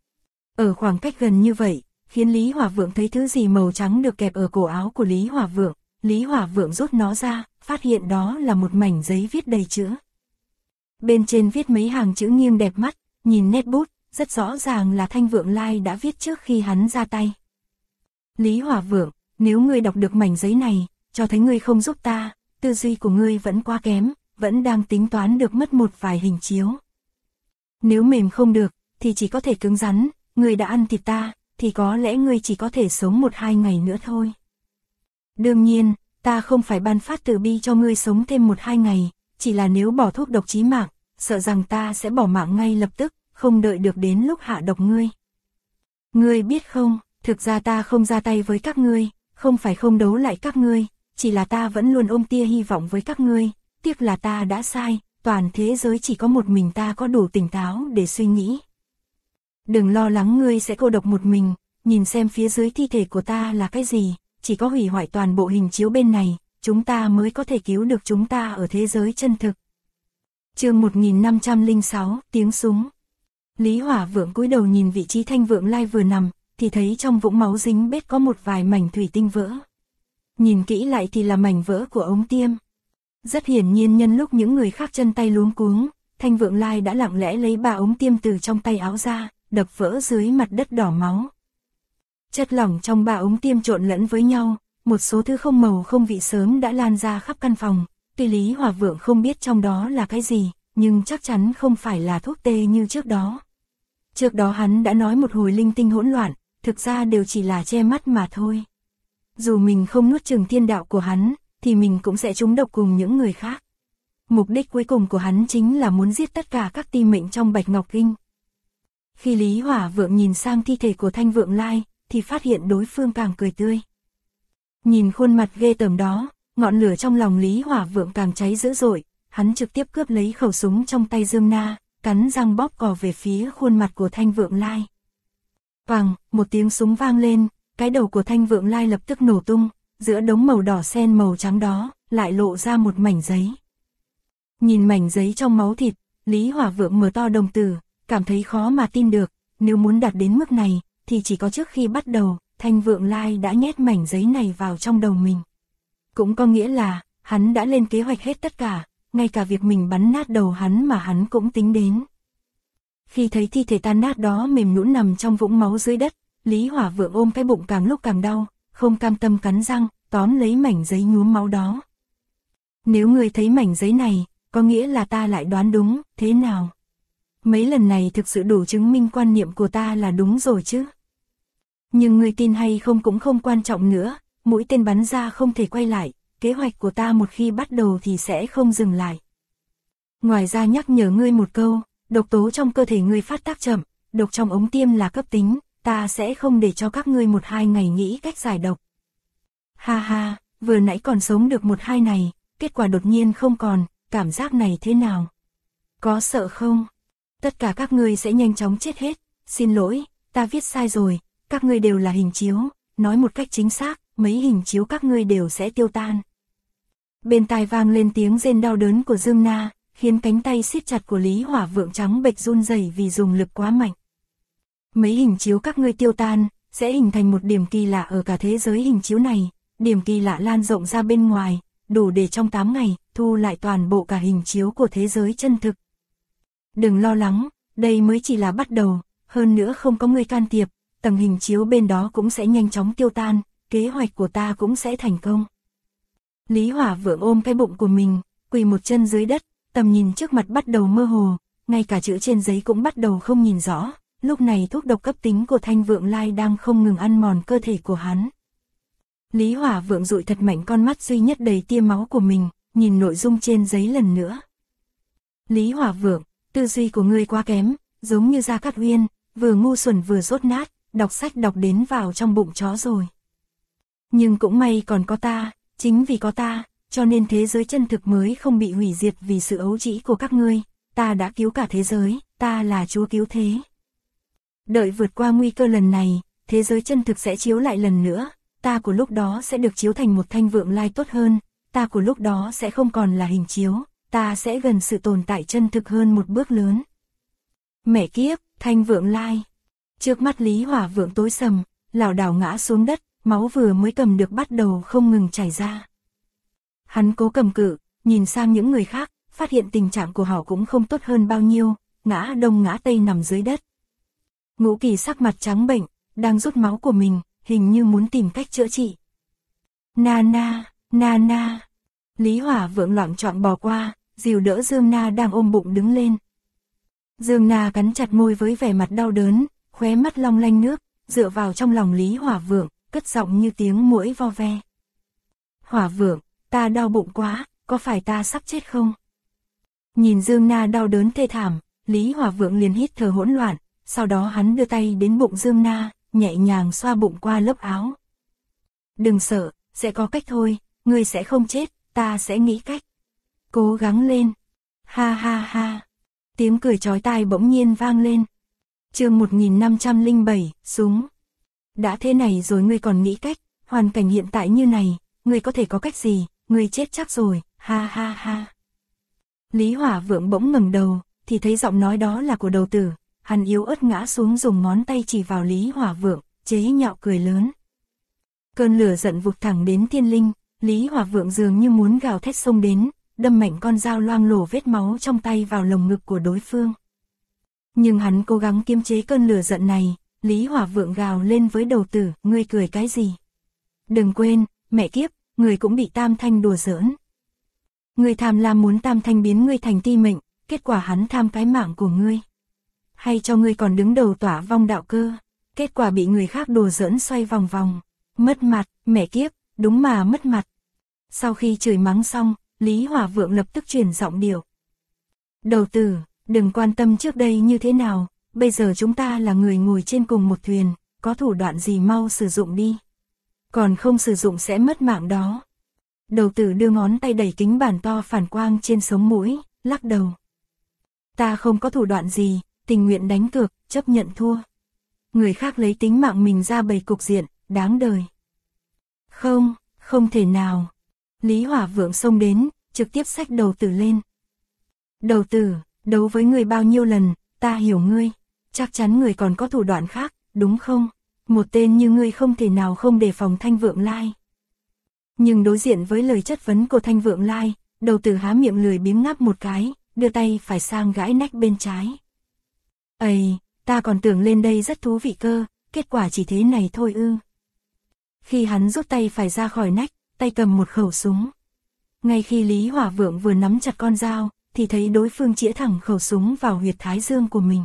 Ở khoảng cách gần như vậy, khiến Lý Hỏa Vượng thấy thứ gì màu trắng được kẹp ở cổ áo của Lý Hỏa Vượng rút nó ra, phát hiện đó là một mảnh giấy viết đầy chữ. Bên trên viết mấy hàng chữ nghiêng đẹp mắt, nhìn nét bút, rất rõ ràng là Thanh Vượng Lai đã viết trước khi hắn ra tay. Lý Hỏa Vượng, nếu ngươi đọc được mảnh giấy này, cho thấy ngươi không giúp ta, tư duy của ngươi vẫn quá kém, vẫn đang tính toán được mất một vài hình chiếu. Nếu mềm không được, thì chỉ có thể cứng rắn, ngươi đã ăn thịt ta, thì có lẽ ngươi chỉ có thể sống 1-2 ngày nữa thôi. Đương nhiên, ta không phải ban phát từ bi cho ngươi sống thêm 1-2 ngày, chỉ là nếu bỏ thuốc độc chí mạng, sợ rằng ta sẽ bỏ mạng ngay lập tức, không đợi được đến lúc hạ độc ngươi. Ngươi biết không, thực ra ta không ra tay với các ngươi, không phải không đấu lại các ngươi, chỉ là ta vẫn luôn ôm tia hy vọng với các ngươi, tiếc là ta đã sai, toàn thế giới chỉ có một mình ta có đủ tỉnh táo để suy nghĩ. Đừng lo lắng ngươi sẽ cô độc một mình, nhìn xem phía dưới thi thể của ta là cái gì, chỉ có hủy hoại toàn bộ hình chiếu bên này, chúng ta mới có thể cứu được chúng ta ở thế giới chân thực. Chương 1506, tiếng súng. Lý Hỏa Vượng cúi đầu nhìn vị trí Thanh Vượng Lai vừa nằm, thì thấy trong vũng máu dính bết có một vài mảnh thủy tinh vỡ. Nhìn kỹ lại thì là mảnh vỡ của ống tiêm. Rất hiển nhiên nhân lúc những người khác chân tay luống cuống, Thanh Vượng Lai đã lặng lẽ lấy 3 ống tiêm từ trong tay áo ra, đập vỡ dưới mặt đất đỏ máu. Chất lỏng trong 3 ống tiêm trộn lẫn với nhau, một số thứ không màu không vị sớm đã lan ra khắp căn phòng. Tuy Lý Hỏa Vượng không biết trong đó là cái gì, nhưng chắc chắn không phải là thuốc tê như trước đó. Trước đó hắn đã nói một hồi linh tinh hỗn loạn, thực ra đều chỉ là che mắt mà thôi. Dù mình không nuốt chửng thiên đạo của hắn, thì mình cũng sẽ trúng độc cùng những người khác. Mục đích cuối cùng của hắn chính là muốn giết tất cả các ti mệnh trong Bạch Ngọc Kinh. Khi Lý Hỏa Vượng nhìn sang thi thể của Thanh Vượng Lai, thì phát hiện đối phương càng cười tươi. Nhìn khuôn mặt ghê tởm đó, ngọn lửa trong lòng Lý Hỏa Vượng càng cháy dữ dội, hắn trực tiếp cướp lấy khẩu súng trong tay Dương Na, cắn răng bóp cò về phía khuôn mặt của Thanh Vượng Lai. Vàng, một tiếng súng vang lên, cái đầu của Thanh Vượng Lai lập tức nổ tung, giữa đống màu đỏ xen màu trắng đó, lại lộ ra một mảnh giấy. Nhìn mảnh giấy trong máu thịt, Lý Hỏa Vượng mở to đồng tử, cảm thấy khó mà tin được, nếu muốn đạt đến mức này, thì chỉ có trước khi bắt đầu, Thanh Vượng Lai đã nhét mảnh giấy này vào trong đầu mình. Cũng có nghĩa là, hắn đã lên kế hoạch hết tất cả, ngay cả việc mình bắn nát đầu hắn mà hắn cũng tính đến. Khi thấy thi thể tan nát đó mềm nhũn nằm trong vũng máu dưới đất, Lý Hỏa Vượng ôm cái bụng càng lúc càng đau, không cam tâm cắn răng, tóm lấy mảnh giấy nhuốm máu đó. Nếu ngươi thấy mảnh giấy này, có nghĩa là ta lại đoán đúng, thế nào? Mấy lần này thực sự đủ chứng minh quan niệm của ta là đúng rồi chứ. Nhưng ngươi tin hay không cũng không quan trọng nữa, mũi tên bắn ra không thể quay lại, kế hoạch của ta một khi bắt đầu thì sẽ không dừng lại. Ngoài ra nhắc nhở ngươi một câu, độc tố trong cơ thể ngươi phát tác chậm, độc trong ống tiêm là cấp tính, ta sẽ không để cho các ngươi 1-2 ngày nghĩ cách giải độc. Ha ha, vừa nãy còn sống được 1-2 ngày, kết quả đột nhiên không còn, cảm giác này thế nào? Có sợ không? Tất cả các ngươi sẽ nhanh chóng chết hết, xin lỗi, ta viết sai rồi, các ngươi đều là hình chiếu, nói một cách chính xác, mấy hình chiếu các ngươi đều sẽ tiêu tan. Bên tai vang lên tiếng rên đau đớn của Dương Na, khiến cánh tay siết chặt của Lý Hỏa Vượng trắng bệch run rẩy vì dùng lực quá mạnh. Mấy hình chiếu các ngươi tiêu tan, sẽ hình thành một điểm kỳ lạ ở cả thế giới hình chiếu này, điểm kỳ lạ lan rộng ra bên ngoài, đủ để trong 8 ngày, thu lại toàn bộ cả hình chiếu của thế giới chân thực. Đừng lo lắng, đây mới chỉ là bắt đầu, hơn nữa không có người can thiệp, tầng hình chiếu bên đó cũng sẽ nhanh chóng tiêu tan, kế hoạch của ta cũng sẽ thành công. Lý Hỏa Vượng ôm cái bụng của mình, quỳ một chân dưới đất, tầm nhìn trước mặt bắt đầu mơ hồ, ngay cả chữ trên giấy cũng bắt đầu không nhìn rõ, lúc này thuốc độc cấp tính của Thanh Vượng Lai đang không ngừng ăn mòn cơ thể của hắn. Lý Hỏa Vượng dụi thật mạnh con mắt duy nhất đầy tia máu của mình, nhìn nội dung trên giấy lần nữa. Lý Hỏa Vượng, tư duy của ngươi quá kém, giống như Gia Cát Uyên, vừa ngu xuẩn vừa dốt nát, đọc sách đọc đến vào trong bụng chó rồi. Nhưng cũng may còn có ta, chính vì có ta, cho nên thế giới chân thực mới không bị hủy diệt vì sự ấu trĩ của các ngươi, ta đã cứu cả thế giới, ta là chúa cứu thế. Đợi vượt qua nguy cơ lần này, thế giới chân thực sẽ chiếu lại lần nữa, ta của lúc đó sẽ được chiếu thành một Thanh Vượng Lai tốt hơn, ta của lúc đó sẽ không còn là hình chiếu, ta sẽ gần sự tồn tại chân thực hơn một bước lớn. Mẹ kiếp, Thanh Vượng Lai. Trước mắt Lý Hỏa Vượng tối sầm, lảo đảo ngã xuống đất, máu vừa mới cầm được bắt đầu không ngừng chảy ra. Hắn cố cầm cự, nhìn sang những người khác, phát hiện tình trạng của họ cũng không tốt hơn bao nhiêu, ngã đông ngã tây nằm dưới đất. Ngũ Kỳ sắc mặt trắng bệnh, đang rút máu của mình, hình như muốn tìm cách chữa trị. Na na, na na. Lý Hỏa Vượng loạng choạng bò qua, dìu đỡ Dương Na đang ôm bụng đứng lên. Dương Na cắn chặt môi với vẻ mặt đau đớn, khóe mắt long lanh nước, dựa vào trong lòng Lý Hỏa Vượng, cất giọng như tiếng muỗi vo ve. Hỏa Vượng, ta đau bụng quá, có phải ta sắp chết không? Nhìn Dương Na đau đớn thê thảm, Lý Hỏa Vượng liền hít thở hỗn loạn, sau đó hắn đưa tay đến bụng Dương Na, nhẹ nhàng xoa bụng qua lớp áo. Đừng sợ, sẽ có cách thôi, ngươi sẽ không chết, ta sẽ nghĩ cách. Cố gắng lên. Ha ha ha. Tiếng cười chói tai bỗng nhiên vang lên. Chương 1507, súng. Đã thế này rồi ngươi còn nghĩ cách, hoàn cảnh hiện tại như này, ngươi có thể có cách gì, ngươi chết chắc rồi, ha ha ha. Lý Hỏa Vượng bỗng ngẩng đầu, thì thấy giọng nói đó là của đầu tử, hắn yếu ớt ngã xuống dùng ngón tay chỉ vào Lý Hỏa Vượng, chế nhạo cười lớn. Cơn lửa giận vụt thẳng đến thiên linh, Lý Hỏa Vượng dường như muốn gào thét xông đến, đâm mạnh con dao loang lổ vết máu trong tay vào lồng ngực của đối phương. Nhưng hắn cố gắng kiềm chế cơn lửa giận này, Lý Hỏa Vượng gào lên với đầu tử, ngươi cười cái gì? Đừng quên, mẹ kiếp, ngươi cũng bị Tam Thanh đùa giỡn. Ngươi tham lam muốn Tam Thanh biến ngươi thành ti mệnh, kết quả hắn tham cái mạng của ngươi. Hay cho ngươi còn đứng đầu tỏa vong đạo cơ, kết quả bị người khác đùa giỡn xoay vòng vòng. Mất mặt, mẹ kiếp, đúng mà mất mặt. Sau khi chửi mắng xong, Lý Hỏa Vượng lập tức chuyển giọng điệu. Đầu tử, đừng quan tâm trước đây như thế nào, bây giờ chúng ta là người ngồi trên cùng một thuyền, có thủ đoạn gì mau sử dụng đi. Còn không sử dụng sẽ mất mạng đó. Đầu tử đưa ngón tay đẩy kính bản to phản quang trên sống mũi, lắc đầu. Ta không có thủ đoạn gì, tình nguyện đánh cược, chấp nhận thua. Người khác lấy tính mạng mình ra bày cục diện, đáng đời. Không, không thể nào. Lý Hỏa Vượng xông đến, trực tiếp xách đầu tử lên. Đầu tử, đấu với người bao nhiêu lần, ta hiểu ngươi. Chắc chắn người còn có thủ đoạn khác, đúng không? Một tên như ngươi không thể nào không đề phòng Thanh Vượng Lai. Nhưng đối diện với lời chất vấn của Thanh Vượng Lai, đầu tử há miệng lười biếng ngáp một cái, đưa tay phải sang gãi nách bên trái. Ây, ta còn tưởng lên đây rất thú vị cơ, kết quả chỉ thế này thôi ư. Khi hắn rút tay phải ra khỏi nách, tay cầm một khẩu súng. Ngay khi Lý Hỏa Vượng vừa nắm chặt con dao, thì thấy đối phương chĩa thẳng khẩu súng vào huyệt thái dương của mình.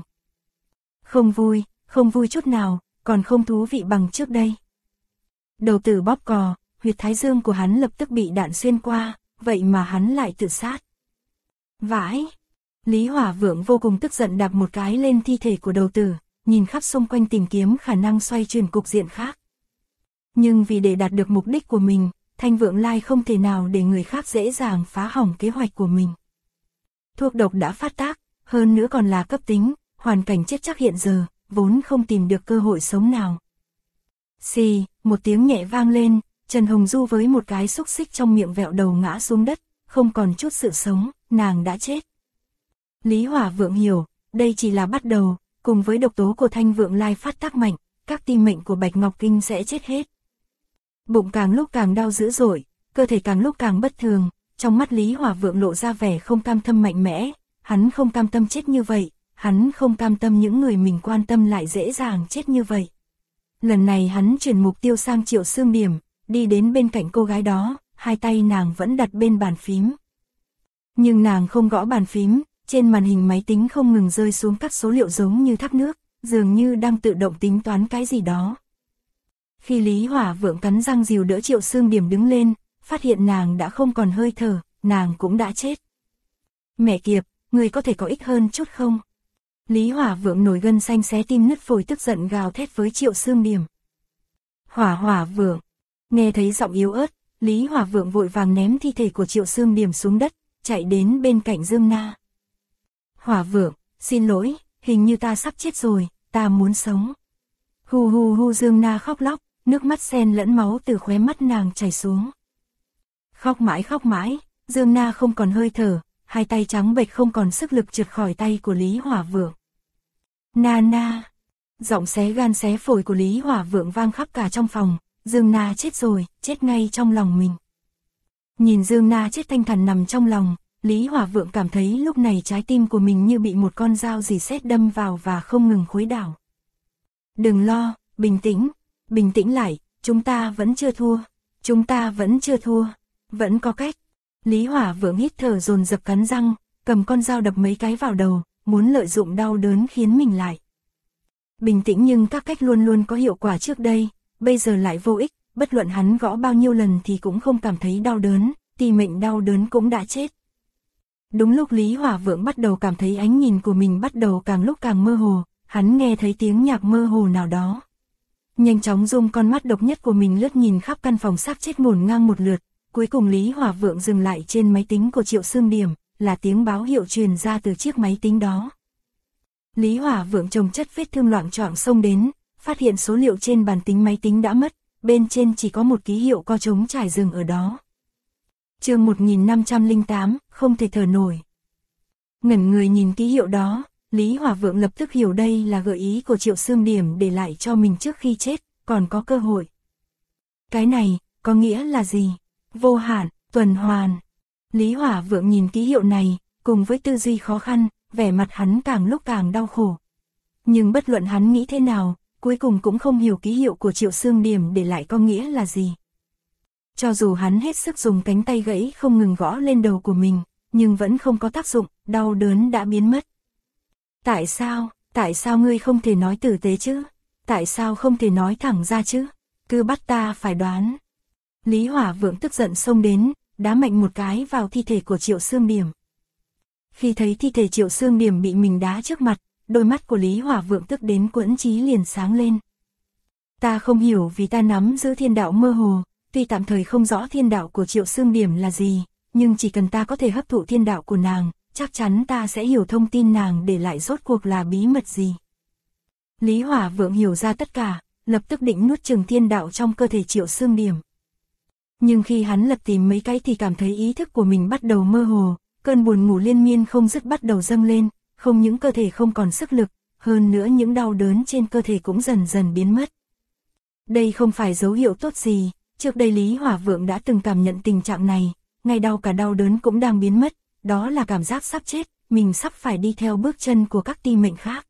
Không vui chút nào, còn không thú vị bằng trước đây. Đầu tử bóp cò, huyệt thái dương của hắn lập tức bị đạn xuyên qua, vậy mà hắn lại tự sát. Vãi! Lý Hỏa Vượng vô cùng tức giận đạp một cái lên thi thể của đầu tử, nhìn khắp xung quanh tìm kiếm khả năng xoay chuyển cục diện khác. Nhưng vì để đạt được mục đích của mình, Thanh Vượng Lai không thể nào để người khác dễ dàng phá hỏng kế hoạch của mình. Thuốc độc đã phát tác, hơn nữa còn là cấp tính, hoàn cảnh chết chắc hiện giờ, vốn không tìm được cơ hội sống nào. Xì, một tiếng nhẹ vang lên, Trần Hồng Du với một cái xúc xích trong miệng vẹo đầu ngã xuống đất, không còn chút sự sống, nàng đã chết. Lý Hỏa Vượng hiểu, đây chỉ là bắt đầu, cùng với độc tố của Thanh Vượng Lai phát tác mạnh, các ti mệnh của Bạch Ngọc Kinh sẽ chết hết. Bụng càng lúc càng đau dữ dội, cơ thể càng lúc càng bất thường, trong mắt Lý Hỏa Vượng lộ ra vẻ không cam tâm mạnh mẽ, hắn không cam tâm chết như vậy, hắn không cam tâm những người mình quan tâm lại dễ dàng chết như vậy. Lần này hắn chuyển mục tiêu sang Triệu Xương Điểm, đi đến bên cạnh cô gái đó, hai tay nàng vẫn đặt bên bàn phím. Nhưng nàng không gõ bàn phím, trên màn hình máy tính không ngừng rơi xuống các số liệu giống như thác nước, dường như đang tự động tính toán cái gì đó. Khi Lý Hỏa Vượng cắn răng dìu đỡ Triệu Xương Điểm đứng lên, phát hiện nàng đã không còn hơi thở, nàng cũng đã chết. Mẹ kiếp, người có thể có ích hơn chút không? Lý Hỏa Vượng nổi gân xanh xé tim nứt phổi tức giận gào thét với Triệu Xương Điểm. Hỏa Vượng, nghe thấy giọng yếu ớt, Lý Hỏa Vượng vội vàng ném thi thể của Triệu Xương Điểm xuống đất, chạy đến bên cạnh Dương Na. Hỏa Vượng, xin lỗi, hình như ta sắp chết rồi, ta muốn sống. Hu Dương Na khóc lóc, nước mắt xen lẫn máu từ khóe mắt nàng chảy xuống. Khóc mãi, Dương Na không còn hơi thở, hai tay trắng bệch không còn sức lực trượt khỏi tay của Lý Hỏa Vượng. Na, giọng xé gan xé phổi của Lý Hỏa Vượng vang khắp cả trong phòng, Dương Na chết rồi, chết ngay trong lòng mình. Nhìn Dương Na chết thanh thản nằm trong lòng, Lý Hỏa Vượng cảm thấy lúc này trái tim của mình như bị một con dao dì sét đâm vào và không ngừng khuấy đảo. Đừng lo, bình tĩnh lại, chúng ta vẫn chưa thua, vẫn có cách. Lý Hỏa Vượng hít thở dồn dập cắn răng, cầm con dao đập mấy cái vào đầu, muốn lợi dụng đau đớn khiến mình lại. Bình tĩnh nhưng các cách luôn luôn có hiệu quả trước đây, bây giờ lại vô ích, bất luận hắn gõ bao nhiêu lần thì cũng không cảm thấy đau đớn, thì mệnh đau đớn cũng đã chết. Đúng lúc Lý Hỏa Vượng bắt đầu cảm thấy ánh nhìn của mình bắt đầu càng lúc càng mơ hồ, hắn nghe thấy tiếng nhạc mơ hồ nào đó. Nhanh chóng zoom con mắt độc nhất của mình lướt nhìn khắp căn phòng xác chết ngổn ngang một lượt, cuối cùng Lý Hỏa Vượng dừng lại trên máy tính của Triệu Xương Điểm, là tiếng báo hiệu truyền ra từ chiếc máy tính đó. Lý Hỏa Vượng chồng chất vết thương loạng choạng xông đến, phát hiện số liệu trên bàn tính máy tính đã mất, bên trên chỉ có một ký hiệu co trống trải dừng ở đó. Chương 1508, không thể thở nổi. Ngẩn người nhìn ký hiệu đó, Lý Hỏa Vượng lập tức hiểu đây là gợi ý của Triệu Xương Điểm để lại cho mình trước khi chết, còn có cơ hội. Cái này, có nghĩa là gì? Vô hạn, tuần hoàn. Lý Hỏa Vượng nhìn ký hiệu này, cùng với tư duy khó khăn, vẻ mặt hắn càng lúc càng đau khổ. Nhưng bất luận hắn nghĩ thế nào, cuối cùng cũng không hiểu ký hiệu của Triệu Xương Điểm để lại có nghĩa là gì. Cho dù hắn hết sức dùng cánh tay gãy không ngừng gõ lên đầu của mình, nhưng vẫn không có tác dụng, đau đớn đã biến mất. Tại sao ngươi không thể nói tử tế chứ? Tại sao không thể nói thẳng ra chứ? Cứ bắt ta phải đoán. Lý Hỏa Vượng tức giận xông đến, đá mạnh một cái vào thi thể của Triệu Xương Điểm. Khi thấy thi thể Triệu Xương Điểm bị mình đá trước mặt, đôi mắt của Lý Hỏa Vượng tức đến quẫn chí liền sáng lên. Ta không hiểu vì ta nắm giữ thiên đạo mơ hồ, tuy tạm thời không rõ thiên đạo của Triệu Xương Điểm là gì, nhưng chỉ cần ta có thể hấp thụ thiên đạo của nàng, chắc chắn ta sẽ hiểu thông tin nàng để lại rốt cuộc là bí mật gì. Lý Hỏa Vượng hiểu ra tất cả, lập tức định nuốt chửng thiên đạo trong cơ thể Triệu Xương Điểm. Nhưng khi hắn lật tìm mấy cái thì cảm thấy ý thức của mình bắt đầu mơ hồ, cơn buồn ngủ liên miên không dứt bắt đầu dâng lên, không những cơ thể không còn sức lực, hơn nữa những đau đớn trên cơ thể cũng dần dần biến mất. Đây không phải dấu hiệu tốt gì, trước đây Lý Hỏa Vượng đã từng cảm nhận tình trạng này, ngay cả đau đớn cũng đang biến mất, đó là cảm giác sắp chết, mình sắp phải đi theo bước chân của các ti mệnh khác.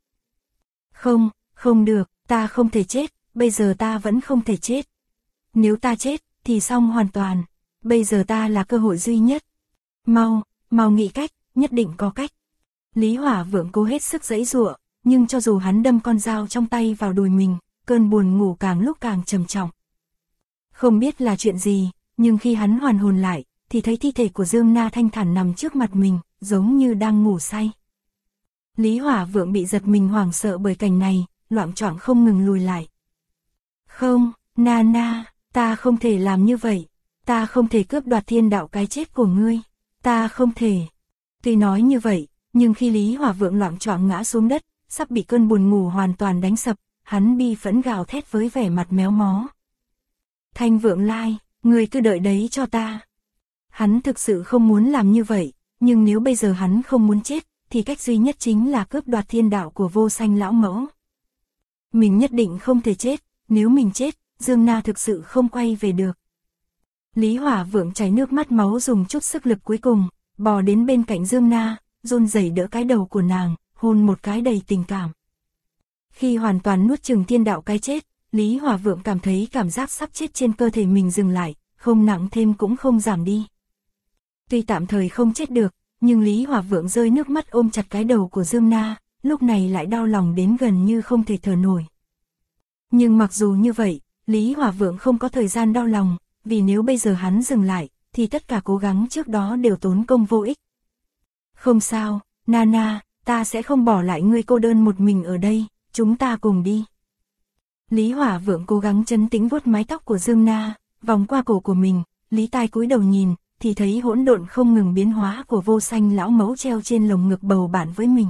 Không được, ta không thể chết, bây giờ ta vẫn không thể chết. Nếu ta chết, thì xong hoàn toàn, bây giờ ta là cơ hội duy nhất. Mau nghĩ cách, nhất định có cách. Lý Hỏa Vượng cố hết sức giãy giụa, nhưng cho dù hắn đâm con dao trong tay vào đùi mình, cơn buồn ngủ càng lúc càng trầm trọng. Không biết là chuyện gì, nhưng khi hắn hoàn hồn lại, thì thấy thi thể của Dương Na thanh thản nằm trước mặt mình, giống như đang ngủ say. Lý Hỏa Vượng bị giật mình hoảng sợ bởi cảnh này, loạng choạng không ngừng lùi lại. Không, Na, ta không thể làm như vậy, ta không thể cướp đoạt thiên đạo cái chết của ngươi, ta không thể. Tuy nói như vậy, nhưng khi Lý Hỏa Vượng loạng choạng ngã xuống đất, sắp bị cơn buồn ngủ hoàn toàn đánh sập, hắn bi phẫn gào thét với vẻ mặt méo mó. Thanh Vượng Lai, ngươi cứ đợi đấy cho ta. Hắn thực sự không muốn làm như vậy, nhưng nếu bây giờ hắn không muốn chết, thì cách duy nhất chính là cướp đoạt thiên đạo của Vô Sanh lão mẫu. Mình nhất định không thể chết, nếu mình chết, Dương Na thực sự không quay về được. Lý Hỏa Vượng chảy nước mắt máu dùng chút sức lực cuối cùng, bò đến bên cạnh Dương Na, run rẩy đỡ cái đầu của nàng, hôn một cái đầy tình cảm. Khi hoàn toàn nuốt chửng thiên đạo cái chết, Lý Hỏa Vượng cảm thấy cảm giác sắp chết trên cơ thể mình dừng lại, không nặng thêm cũng không giảm đi. Tuy tạm thời không chết được, nhưng Lý Hỏa Vượng rơi nước mắt ôm chặt cái đầu của Dương Na, lúc này lại đau lòng đến gần như không thể thở nổi. Nhưng mặc dù như vậy, Lý Hỏa Vượng không có thời gian đau lòng, vì nếu bây giờ hắn dừng lại, thì tất cả cố gắng trước đó đều tốn công vô ích. Không sao, Na, ta sẽ không bỏ lại ngươi cô đơn một mình ở đây, chúng ta cùng đi. Lý Hỏa Vượng cố gắng trấn tĩnh vuốt mái tóc của Dương Na, vòng qua cổ của mình, Lý Tai cúi đầu nhìn, thì thấy hỗn độn không ngừng biến hóa của Vô Sanh lão mẫu treo trên lồng ngực bầu bạn với mình.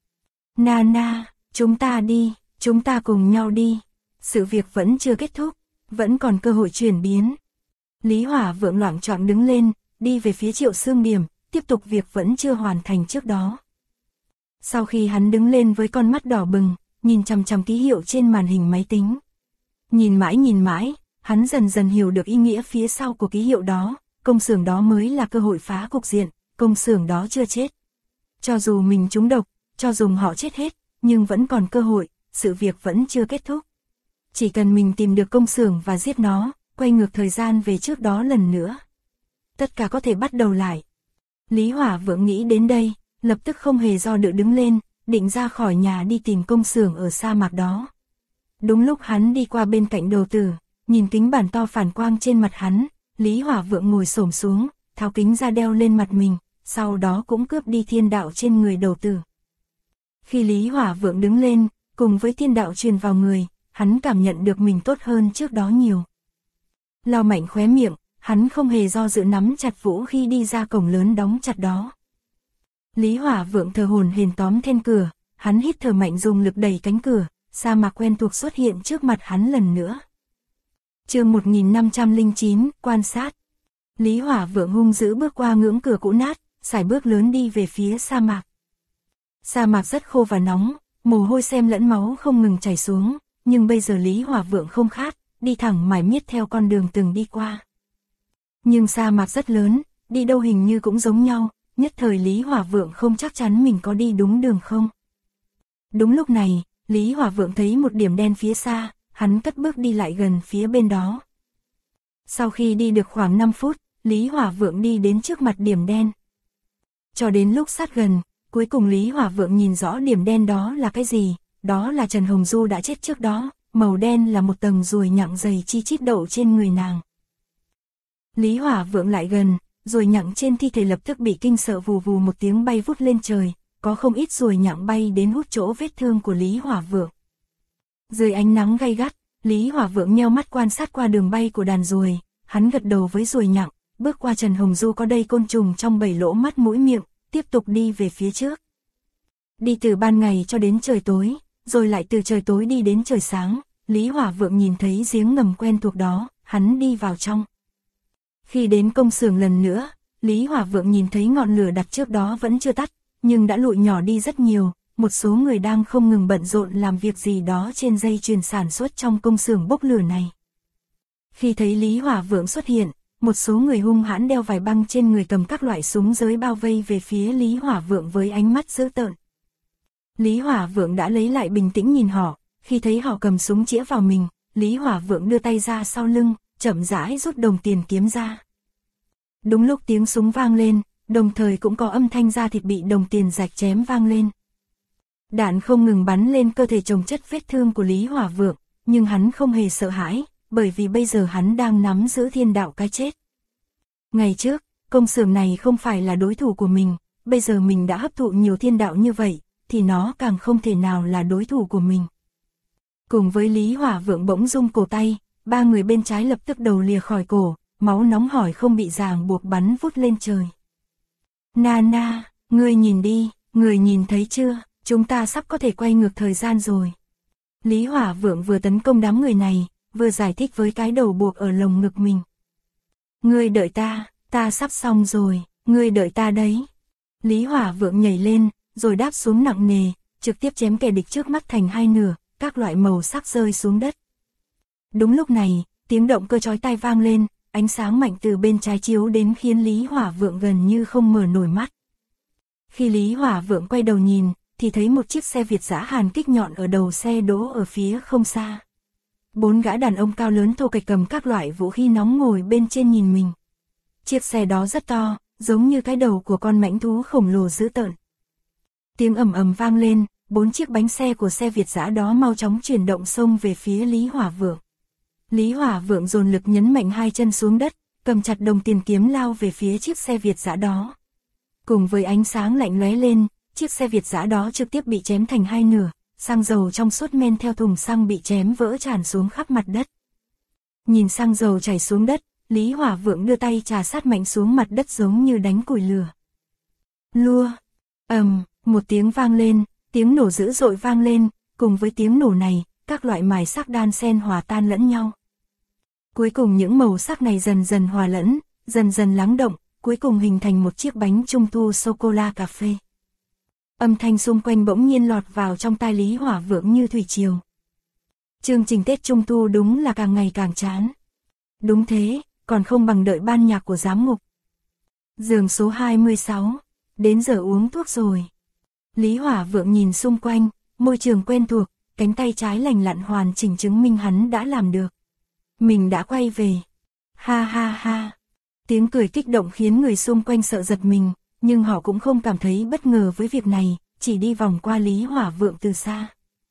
Na, chúng ta đi, chúng ta cùng nhau đi. Sự việc vẫn chưa kết thúc, vẫn còn cơ hội chuyển biến. Lý Hỏa Vượng loạng choạng đứng lên, đi về phía Triệu Xương Điểm, tiếp tục việc vẫn chưa hoàn thành trước đó. Sau khi hắn đứng lên với con mắt đỏ bừng, nhìn chằm chằm ký hiệu trên màn hình máy tính. Nhìn mãi, hắn dần dần hiểu được ý nghĩa phía sau của ký hiệu đó, công xưởng đó mới là cơ hội phá cục diện, công xưởng đó chưa chết. Cho dù mình trúng độc, cho dù họ chết hết, nhưng vẫn còn cơ hội, sự việc vẫn chưa kết thúc. Chỉ cần mình tìm được công xưởng và giết nó, quay ngược thời gian về trước đó lần nữa. Tất cả có thể bắt đầu lại. Lý Hỏa Vượng nghĩ đến đây, lập tức không hề do dự đứng lên, định ra khỏi nhà đi tìm công xưởng ở sa mạc đó. Đúng lúc hắn đi qua bên cạnh đầu tử, nhìn kính bản to phản quang trên mặt hắn, Lý Hỏa Vượng ngồi xổm xuống, tháo kính ra đeo lên mặt mình, sau đó cũng cướp đi thiên đạo trên người đầu tử. Khi Lý Hỏa Vượng đứng lên, cùng với thiên đạo truyền vào người, hắn cảm nhận được mình tốt hơn trước đó nhiều. Lau mạnh khóe miệng, hắn không hề do dự nắm chặt vũ khi đi ra cổng lớn đóng chặt đó. Lý Hỏa Vượng thở hổn hển tóm then cửa, hắn hít thở mạnh dùng lực đẩy cánh cửa, sa mạc quen thuộc xuất hiện trước mặt hắn lần nữa. Chương 1509, quan sát. Lý Hỏa Vượng hung dữ bước qua ngưỡng cửa cũ nát, sải bước lớn đi về phía sa mạc. Sa mạc rất khô và nóng, mồ hôi xem lẫn máu không ngừng chảy xuống, nhưng bây giờ Lý Hỏa Vượng không khát, đi thẳng mải miết theo con đường từng đi qua. Nhưng sa mạc rất lớn, đi đâu hình như cũng giống nhau, nhất thời Lý Hỏa Vượng không chắc chắn mình có đi đúng đường không. Đúng lúc này, Lý Hỏa Vượng thấy một điểm đen phía xa, hắn cất bước đi lại gần phía bên đó. Sau khi đi được khoảng 5 phút, Lý Hỏa Vượng đi đến trước mặt điểm đen. Cho đến lúc sát gần, cuối cùng Lý Hỏa Vượng nhìn rõ điểm đen đó là cái gì, đó là Trần Hồng Du đã chết trước đó, màu đen là một tầng ruồi nhặng dày chi chít đậu trên người nàng. Lý Hỏa Vượng lại gần, ruồi nhặng trên thi thể lập tức bị kinh sợ vù vù một tiếng bay vút lên trời, có không ít ruồi nhặng bay đến hút chỗ vết thương của Lý Hỏa Vượng. Dưới ánh nắng gay gắt, Lý Hỏa Vượng nheo mắt quan sát qua đường bay của đàn ruồi, hắn gật đầu với ruồi nhặng, bước qua Trần Hồng Du có đầy côn trùng trong 7 lỗ mắt mũi miệng, tiếp tục đi về phía trước. Đi từ ban ngày cho đến trời tối, rồi lại từ trời tối đi đến trời sáng, Lý Hỏa Vượng nhìn thấy giếng ngầm quen thuộc đó, hắn đi vào trong. Khi đến công xưởng lần nữa, Lý Hỏa Vượng nhìn thấy ngọn lửa đặt trước đó vẫn chưa tắt, nhưng đã lụi nhỏ đi rất nhiều, một số người đang không ngừng bận rộn làm việc gì đó trên dây chuyền sản xuất trong công xưởng bốc lửa này. Khi thấy Lý Hỏa Vượng xuất hiện, một số người hung hãn đeo vải băng trên người cầm các loại súng giới bao vây về phía Lý Hỏa Vượng với ánh mắt dữ tợn. Lý Hỏa Vượng đã lấy lại bình tĩnh nhìn họ, khi thấy họ cầm súng chĩa vào mình, Lý Hỏa Vượng đưa tay ra sau lưng, chậm rãi rút đồng tiền kiếm ra. Đúng lúc tiếng súng vang lên, đồng thời cũng có âm thanh da thịt bị đồng tiền rạch chém vang lên. Đạn không ngừng bắn lên cơ thể chồng chất vết thương của Lý Hỏa Vượng, nhưng hắn không hề sợ hãi, bởi vì bây giờ hắn đang nắm giữ thiên đạo cái chết. Ngày trước, công xưởng này không phải là đối thủ của mình, bây giờ mình đã hấp thụ nhiều thiên đạo như vậy, thì nó càng không thể nào là đối thủ của mình. Cùng với Lý Hỏa Vượng bỗng rung cổ tay, ba người bên trái lập tức đầu lìa khỏi cổ, máu nóng hổi không bị ràng buộc bắn vút lên trời. Nana, ngươi nhìn đi, ngươi nhìn thấy chưa, chúng ta sắp có thể quay ngược thời gian rồi. Lý Hỏa Vượng vừa tấn công đám người này, vừa giải thích với cái đầu buộc ở lồng ngực mình. Ngươi đợi ta sắp xong rồi, ngươi đợi ta đấy. Lý Hỏa Vượng nhảy lên, rồi đáp xuống nặng nề, trực tiếp chém kẻ địch trước mắt thành hai nửa, các loại màu sắc rơi xuống đất. Đúng lúc này, tiếng động cơ chói tai vang lên, ánh sáng mạnh từ bên trái chiếu đến khiến Lý Hỏa Vượng gần như không mở nổi mắt. Khi Lý Hỏa Vượng quay đầu nhìn, thì thấy một chiếc xe Việt giã hàn kích nhọn ở đầu xe đỗ ở phía không xa. 4 gã đàn ông cao lớn thô kệch cầm các loại vũ khí nóng ngồi bên trên nhìn mình. Chiếc xe đó rất to, giống như cái đầu của con mãnh thú khổng lồ dữ tợn. Tiếng ầm ầm vang lên, 4 chiếc bánh xe của xe Việt giã đó mau chóng chuyển động xông về phía Lý Hỏa Vượng. Lý Hỏa Vượng dồn lực nhấn mạnh hai chân xuống đất, cầm chặt đồng tiền kiếm lao về phía chiếc xe Việt giã đó. Cùng với ánh sáng lạnh lóe lên, chiếc xe Việt giã đó trực tiếp bị chém thành hai nửa, xăng dầu trong suốt men theo thùng xăng bị chém vỡ tràn xuống khắp mặt đất. Nhìn xăng dầu chảy xuống đất, Lý Hỏa Vượng đưa tay chà sát mạnh xuống mặt đất giống như đánh củi lửa. Lua, một tiếng vang lên, tiếng nổ dữ dội vang lên, cùng với tiếng nổ này, các loại mài sắc đan xen hòa tan lẫn nhau. Cuối cùng những màu sắc này dần dần hòa lẫn, dần dần lắng động, cuối cùng hình thành một chiếc bánh trung thu sô-cô-la cà phê. Âm thanh xung quanh bỗng nhiên lọt vào trong tai Lý Hỏa Vượng như thủy triều. Chương trình Tết Trung Thu đúng là càng ngày càng chán. Đúng thế, còn không bằng đợi ban nhạc của giám ngục. Giường số 26, đến giờ uống thuốc rồi. Lý Hỏa Vượng nhìn xung quanh, môi trường quen thuộc, cánh tay trái lành lặn hoàn chỉnh chứng minh hắn đã làm được. Mình đã quay về. Ha ha ha. Tiếng cười kích động khiến người xung quanh sợ giật mình, nhưng họ cũng không cảm thấy bất ngờ với việc này, chỉ đi vòng qua Lý Hỏa Vượng từ xa.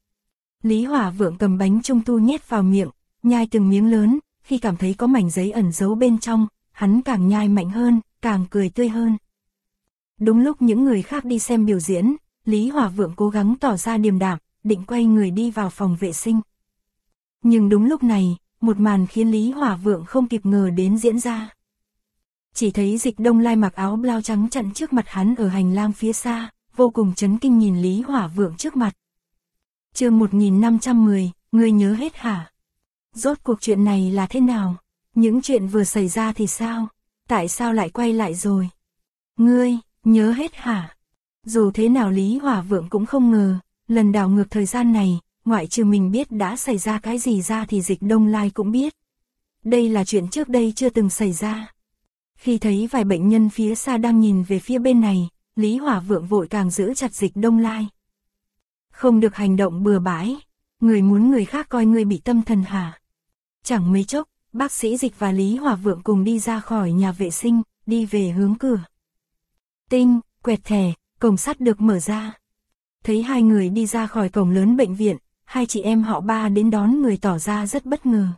Lý Hỏa Vượng cầm bánh trung thu nhét vào miệng, nhai từng miếng lớn, khi cảm thấy có mảnh giấy ẩn giấu bên trong, hắn càng nhai mạnh hơn, càng cười tươi hơn. Đúng lúc những người khác đi xem biểu diễn, Lý Hỏa Vượng cố gắng tỏ ra điềm đạm, định quay người đi vào phòng vệ sinh. Nhưng đúng lúc này, một màn khiến Lý Hỏa Vượng không kịp ngờ đến diễn ra. Chỉ thấy Dịch Đông Lai mặc áo blau trắng chặn trước mặt hắn ở hành lang phía xa, vô cùng chấn kinh nhìn Lý Hỏa Vượng trước mặt. Chương 1510, ngươi nhớ hết hả? Rốt cuộc chuyện này là thế nào? Những chuyện vừa xảy ra thì sao? Tại sao lại quay lại rồi? Ngươi, nhớ hết hả? Dù thế nào Lý Hỏa Vượng cũng không ngờ, lần đảo ngược thời gian này, ngoại trừ mình biết đã xảy ra cái gì ra thì Dịch Đông Lai cũng biết. Đây là chuyện trước đây chưa từng xảy ra. Khi thấy vài bệnh nhân phía xa đang nhìn về phía bên này, Lý Hỏa Vượng vội càng giữ chặt Dịch Đông Lai. Không được hành động bừa bãi, người muốn người khác coi người bị tâm thần hả? Chẳng mấy chốc, bác sĩ Dịch và Lý Hỏa Vượng cùng đi ra khỏi nhà vệ sinh, đi về hướng cửa. Tinh, quẹt thẻ, cổng sắt được mở ra. Thấy hai người đi ra khỏi cổng lớn bệnh viện, hai chị em họ Ba đến đón người tỏ ra rất bất ngờ.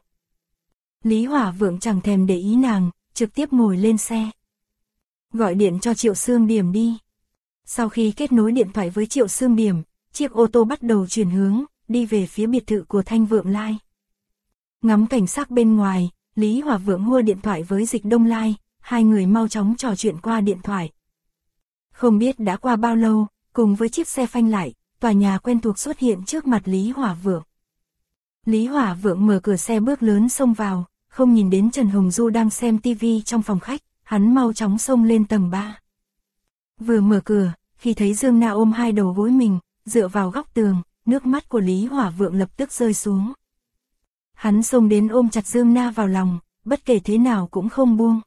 Lý Hỏa Vượng chẳng thèm để ý nàng, trực tiếp ngồi lên xe. Gọi điện cho Triệu Xương Điểm đi. Sau khi kết nối điện thoại với Triệu Xương Điểm, chiếc ô tô bắt đầu chuyển hướng, đi về phía biệt thự của Thanh Vượng Lai. Ngắm cảnh sắc bên ngoài, Lý Hỏa Vượng mua điện thoại với Dịch Đông Lai, hai người mau chóng trò chuyện qua điện thoại. Không biết đã qua bao lâu, cùng với chiếc xe phanh lại, tòa nhà quen thuộc xuất hiện trước mặt Lý Hỏa Vượng. Lý Hỏa Vượng mở cửa xe bước lớn xông vào, không nhìn đến Trần Hồng Du đang xem tivi trong phòng khách, hắn mau chóng xông lên tầng 3. Vừa mở cửa, khi thấy Dương Na ôm hai đầu gối mình, dựa vào góc tường, nước mắt của Lý Hỏa Vượng lập tức rơi xuống. Hắn xông đến ôm chặt Dương Na vào lòng, bất kể thế nào cũng không buông.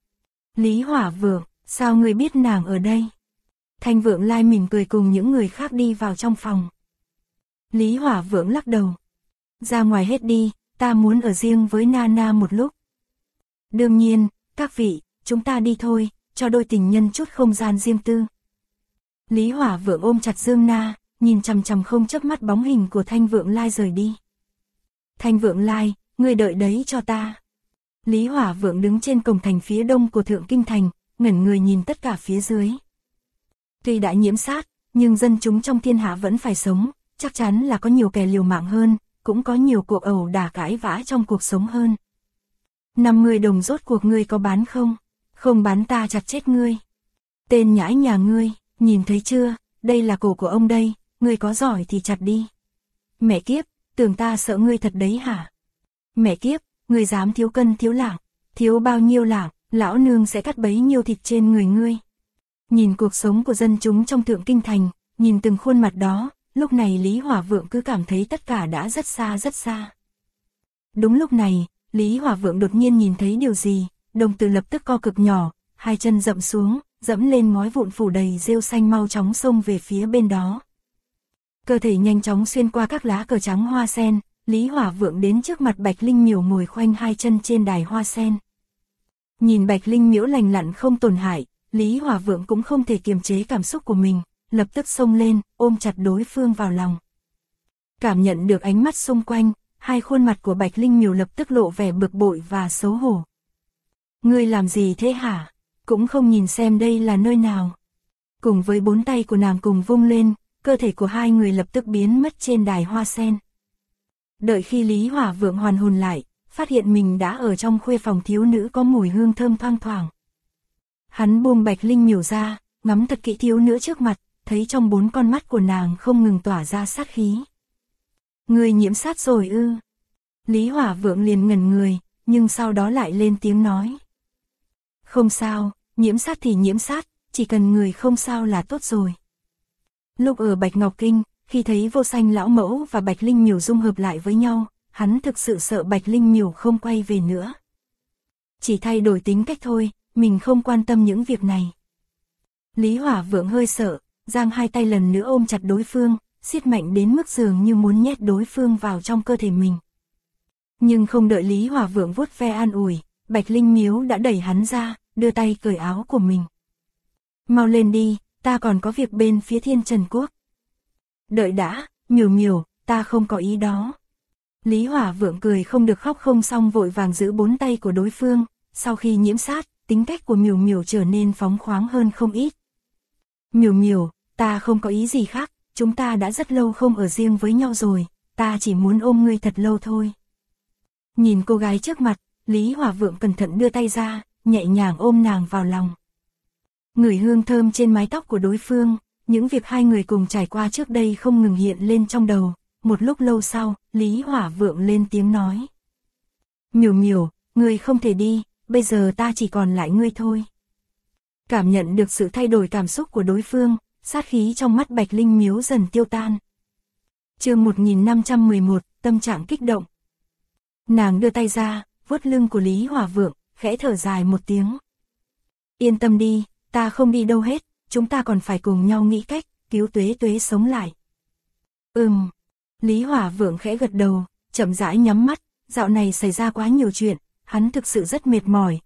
Lý Hỏa Vượng, sao ngươi biết nàng ở đây? Thanh Vượng Lai mỉm cười cùng những người khác đi vào trong phòng. Lý Hỏa Vượng lắc đầu. Ra ngoài hết đi, ta muốn ở riêng với Nana một lúc. Đương nhiên, các vị, chúng ta đi thôi, cho đôi tình nhân chút không gian riêng tư. Lý Hỏa Vượng ôm chặt Dương Na, nhìn chằm chằm không chớp mắt bóng hình của Thanh Vượng Lai rời đi. Thanh Vượng Lai, ngươi đợi đấy cho ta. Lý Hỏa Vượng đứng trên cổng thành phía đông của Thượng Kinh Thành, ngẩn người nhìn tất cả phía dưới. Tuy đã nhiễm sát, nhưng dân chúng trong thiên hạ vẫn phải sống, chắc chắn là có nhiều kẻ liều mạng hơn, cũng có nhiều cuộc ẩu đả cãi vã trong cuộc sống hơn. 50 đồng rốt cuộc ngươi có bán không? Không bán ta chặt chết ngươi. Tên nhãi nhà ngươi, nhìn thấy chưa, đây là cổ của ông đây, ngươi có giỏi thì chặt đi. Mẹ kiếp, tưởng ta sợ ngươi thật đấy hả? Mẹ kiếp, ngươi dám thiếu cân thiếu lạng, thiếu bao nhiêu lạng, lão nương sẽ cắt bấy nhiêu thịt trên người ngươi. Nhìn cuộc sống của dân chúng trong Thượng Kinh Thành, nhìn từng khuôn mặt đó, lúc này Lý Hỏa Vượng cứ cảm thấy tất cả đã rất xa rất xa. Đúng lúc này, Lý Hỏa Vượng đột nhiên nhìn thấy điều gì, đồng tử lập tức co cực nhỏ, hai chân dậm xuống, dẫm lên ngói vụn phủ đầy rêu xanh mau chóng xông về phía bên đó. Cơ thể nhanh chóng xuyên qua các lá cờ trắng hoa sen, Lý Hỏa Vượng đến trước mặt Bạch Linh Miểu ngồi khoanh hai chân trên đài hoa sen. Nhìn Bạch Linh Miểu lành lặn không tổn hại, Lý Hỏa Vượng cũng không thể kiềm chế cảm xúc của mình, lập tức xông lên, ôm chặt đối phương vào lòng. Cảm nhận được ánh mắt xung quanh, hai khuôn mặt của Bạch Linh Miểu lập tức lộ vẻ bực bội và xấu hổ. Ngươi làm gì thế hả? Cũng không nhìn xem đây là nơi nào. Cùng với bốn tay của nàng cùng vung lên, cơ thể của hai người lập tức biến mất trên đài hoa sen. Đợi khi Lý Hỏa Vượng hoàn hồn lại, phát hiện mình đã ở trong khuê phòng thiếu nữ có mùi hương thơm thoang thoảng. Hắn buông Bạch Linh Miểu ra, ngắm thật kỹ thiếu nữ trước mặt, thấy trong bốn con mắt của nàng không ngừng tỏa ra sát khí. Ngươi nhiễm sát rồi ư? Lý Hỏa Vượng liền ngẩn người, nhưng sau đó lại lên tiếng nói. Không sao, nhiễm sát thì nhiễm sát, chỉ cần người không sao là tốt rồi. Lúc ở Bạch Ngọc Kinh, khi thấy Vô Sanh lão mẫu và Bạch Linh Miểu dung hợp lại với nhau, hắn thực sự sợ Bạch Linh Miểu không quay về nữa. Chỉ thay đổi tính cách thôi, mình không quan tâm những việc này. Lý Hỏa Vượng hơi sợ, giang hai tay lần nữa ôm chặt đối phương, siết mạnh đến mức dường như muốn nhét đối phương vào trong cơ thể mình. Nhưng không đợi Lý Hỏa Vượng vuốt ve an ủi, Bạch Linh Miếu đã đẩy hắn ra, đưa tay cởi áo của mình. Mau lên đi, ta còn có việc bên phía Thiên Trần Quốc. Đợi đã, Miểu Miểu, ta không có ý đó. Lý Hỏa Vượng cười không được khóc không xong vội vàng giữ bốn tay của đối phương, sau khi nhiễm sát, tính cách của Miểu Miểu trở nên phóng khoáng hơn không ít. Miểu Miểu, ta không có ý gì khác, chúng ta đã rất lâu không ở riêng với nhau rồi, ta chỉ muốn ôm ngươi thật lâu thôi. Nhìn cô gái trước mặt, Lý Hỏa Vượng cẩn thận đưa tay ra, nhẹ nhàng ôm nàng vào lòng. Ngửi hương thơm trên mái tóc của đối phương, những việc hai người cùng trải qua trước đây không ngừng hiện lên trong đầu. Một lúc lâu sau, Lý Hỏa Vượng lên tiếng nói. Miểu Miểu, ngươi không thể đi, bây giờ ta chỉ còn lại ngươi thôi. Cảm nhận được sự thay đổi cảm xúc của đối phương, sát khí trong mắt Bạch Linh Miếu dần tiêu tan. Chương 1511, tâm trạng kích động. Nàng đưa tay ra, vuốt lưng của Lý Hỏa Vượng, khẽ thở dài một tiếng. Yên tâm đi, ta không đi đâu hết, chúng ta còn phải cùng nhau nghĩ cách, cứu Tuế Tuế sống lại. Lý Hỏa Vượng khẽ gật đầu, chậm rãi nhắm mắt, dạo này xảy ra quá nhiều chuyện, hắn thực sự rất mệt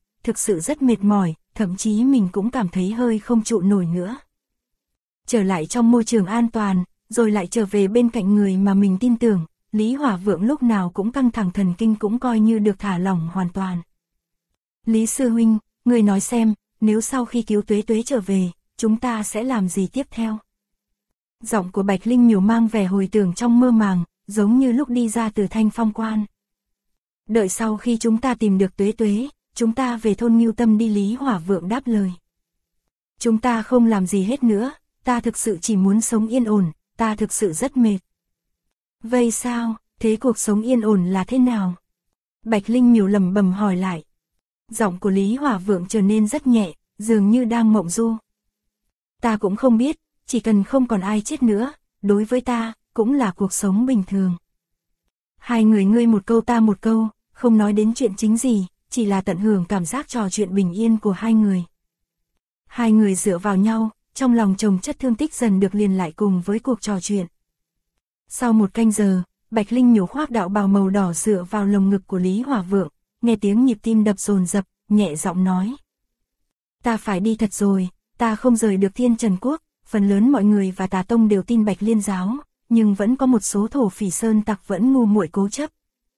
mỏi, thậm chí mình cũng cảm thấy hơi không trụ nổi nữa. Trở lại trong môi trường an toàn, rồi lại trở về bên cạnh người mà mình tin tưởng, Lý Hỏa Vượng lúc nào cũng căng thẳng thần kinh cũng coi như được thả lỏng hoàn toàn. Lý sư huynh, người nói xem, nếu sau khi cứu Tuế Tuế trở về, chúng ta sẽ làm gì tiếp theo? Giọng của Bạch Linh Miểu mang vẻ hồi tưởng trong mơ màng, giống như lúc đi ra từ Thanh Phong Quan. Đợi sau khi chúng ta tìm được Tuế Tuế, chúng ta về thôn Ngưu Tâm đi. Lý Hỏa Vượng đáp lời. Chúng ta không làm gì hết nữa, ta thực sự chỉ muốn sống yên ổn, ta thực sự rất mệt. Vậy sao, thế cuộc sống yên ổn là thế nào? Bạch Linh Miểu lẩm bẩm hỏi lại. Giọng của Lý Hỏa Vượng trở nên rất nhẹ, dường như đang mộng du. Ta cũng không biết, chỉ cần không còn ai chết nữa, đối với ta, cũng là cuộc sống bình thường. Hai người ngươi một câu ta một câu, không nói đến chuyện chính gì, chỉ là tận hưởng cảm giác trò chuyện bình yên của hai người. Hai người dựa vào nhau, trong lòng chồng chất thương tích dần được liền lại cùng với cuộc trò chuyện. Sau một canh giờ, Bạch Linh Miểu khoác đạo bào màu đỏ dựa vào lồng ngực của Lý Hỏa Vượng, nghe tiếng nhịp tim đập dồn dập, nhẹ giọng nói. Ta phải đi thật rồi, ta không rời được Thiên Trần Quốc, phần lớn mọi người và Tà Tông đều tin Bạch Liên giáo, nhưng vẫn có một số thổ phỉ sơn tặc vẫn ngu muội cố chấp.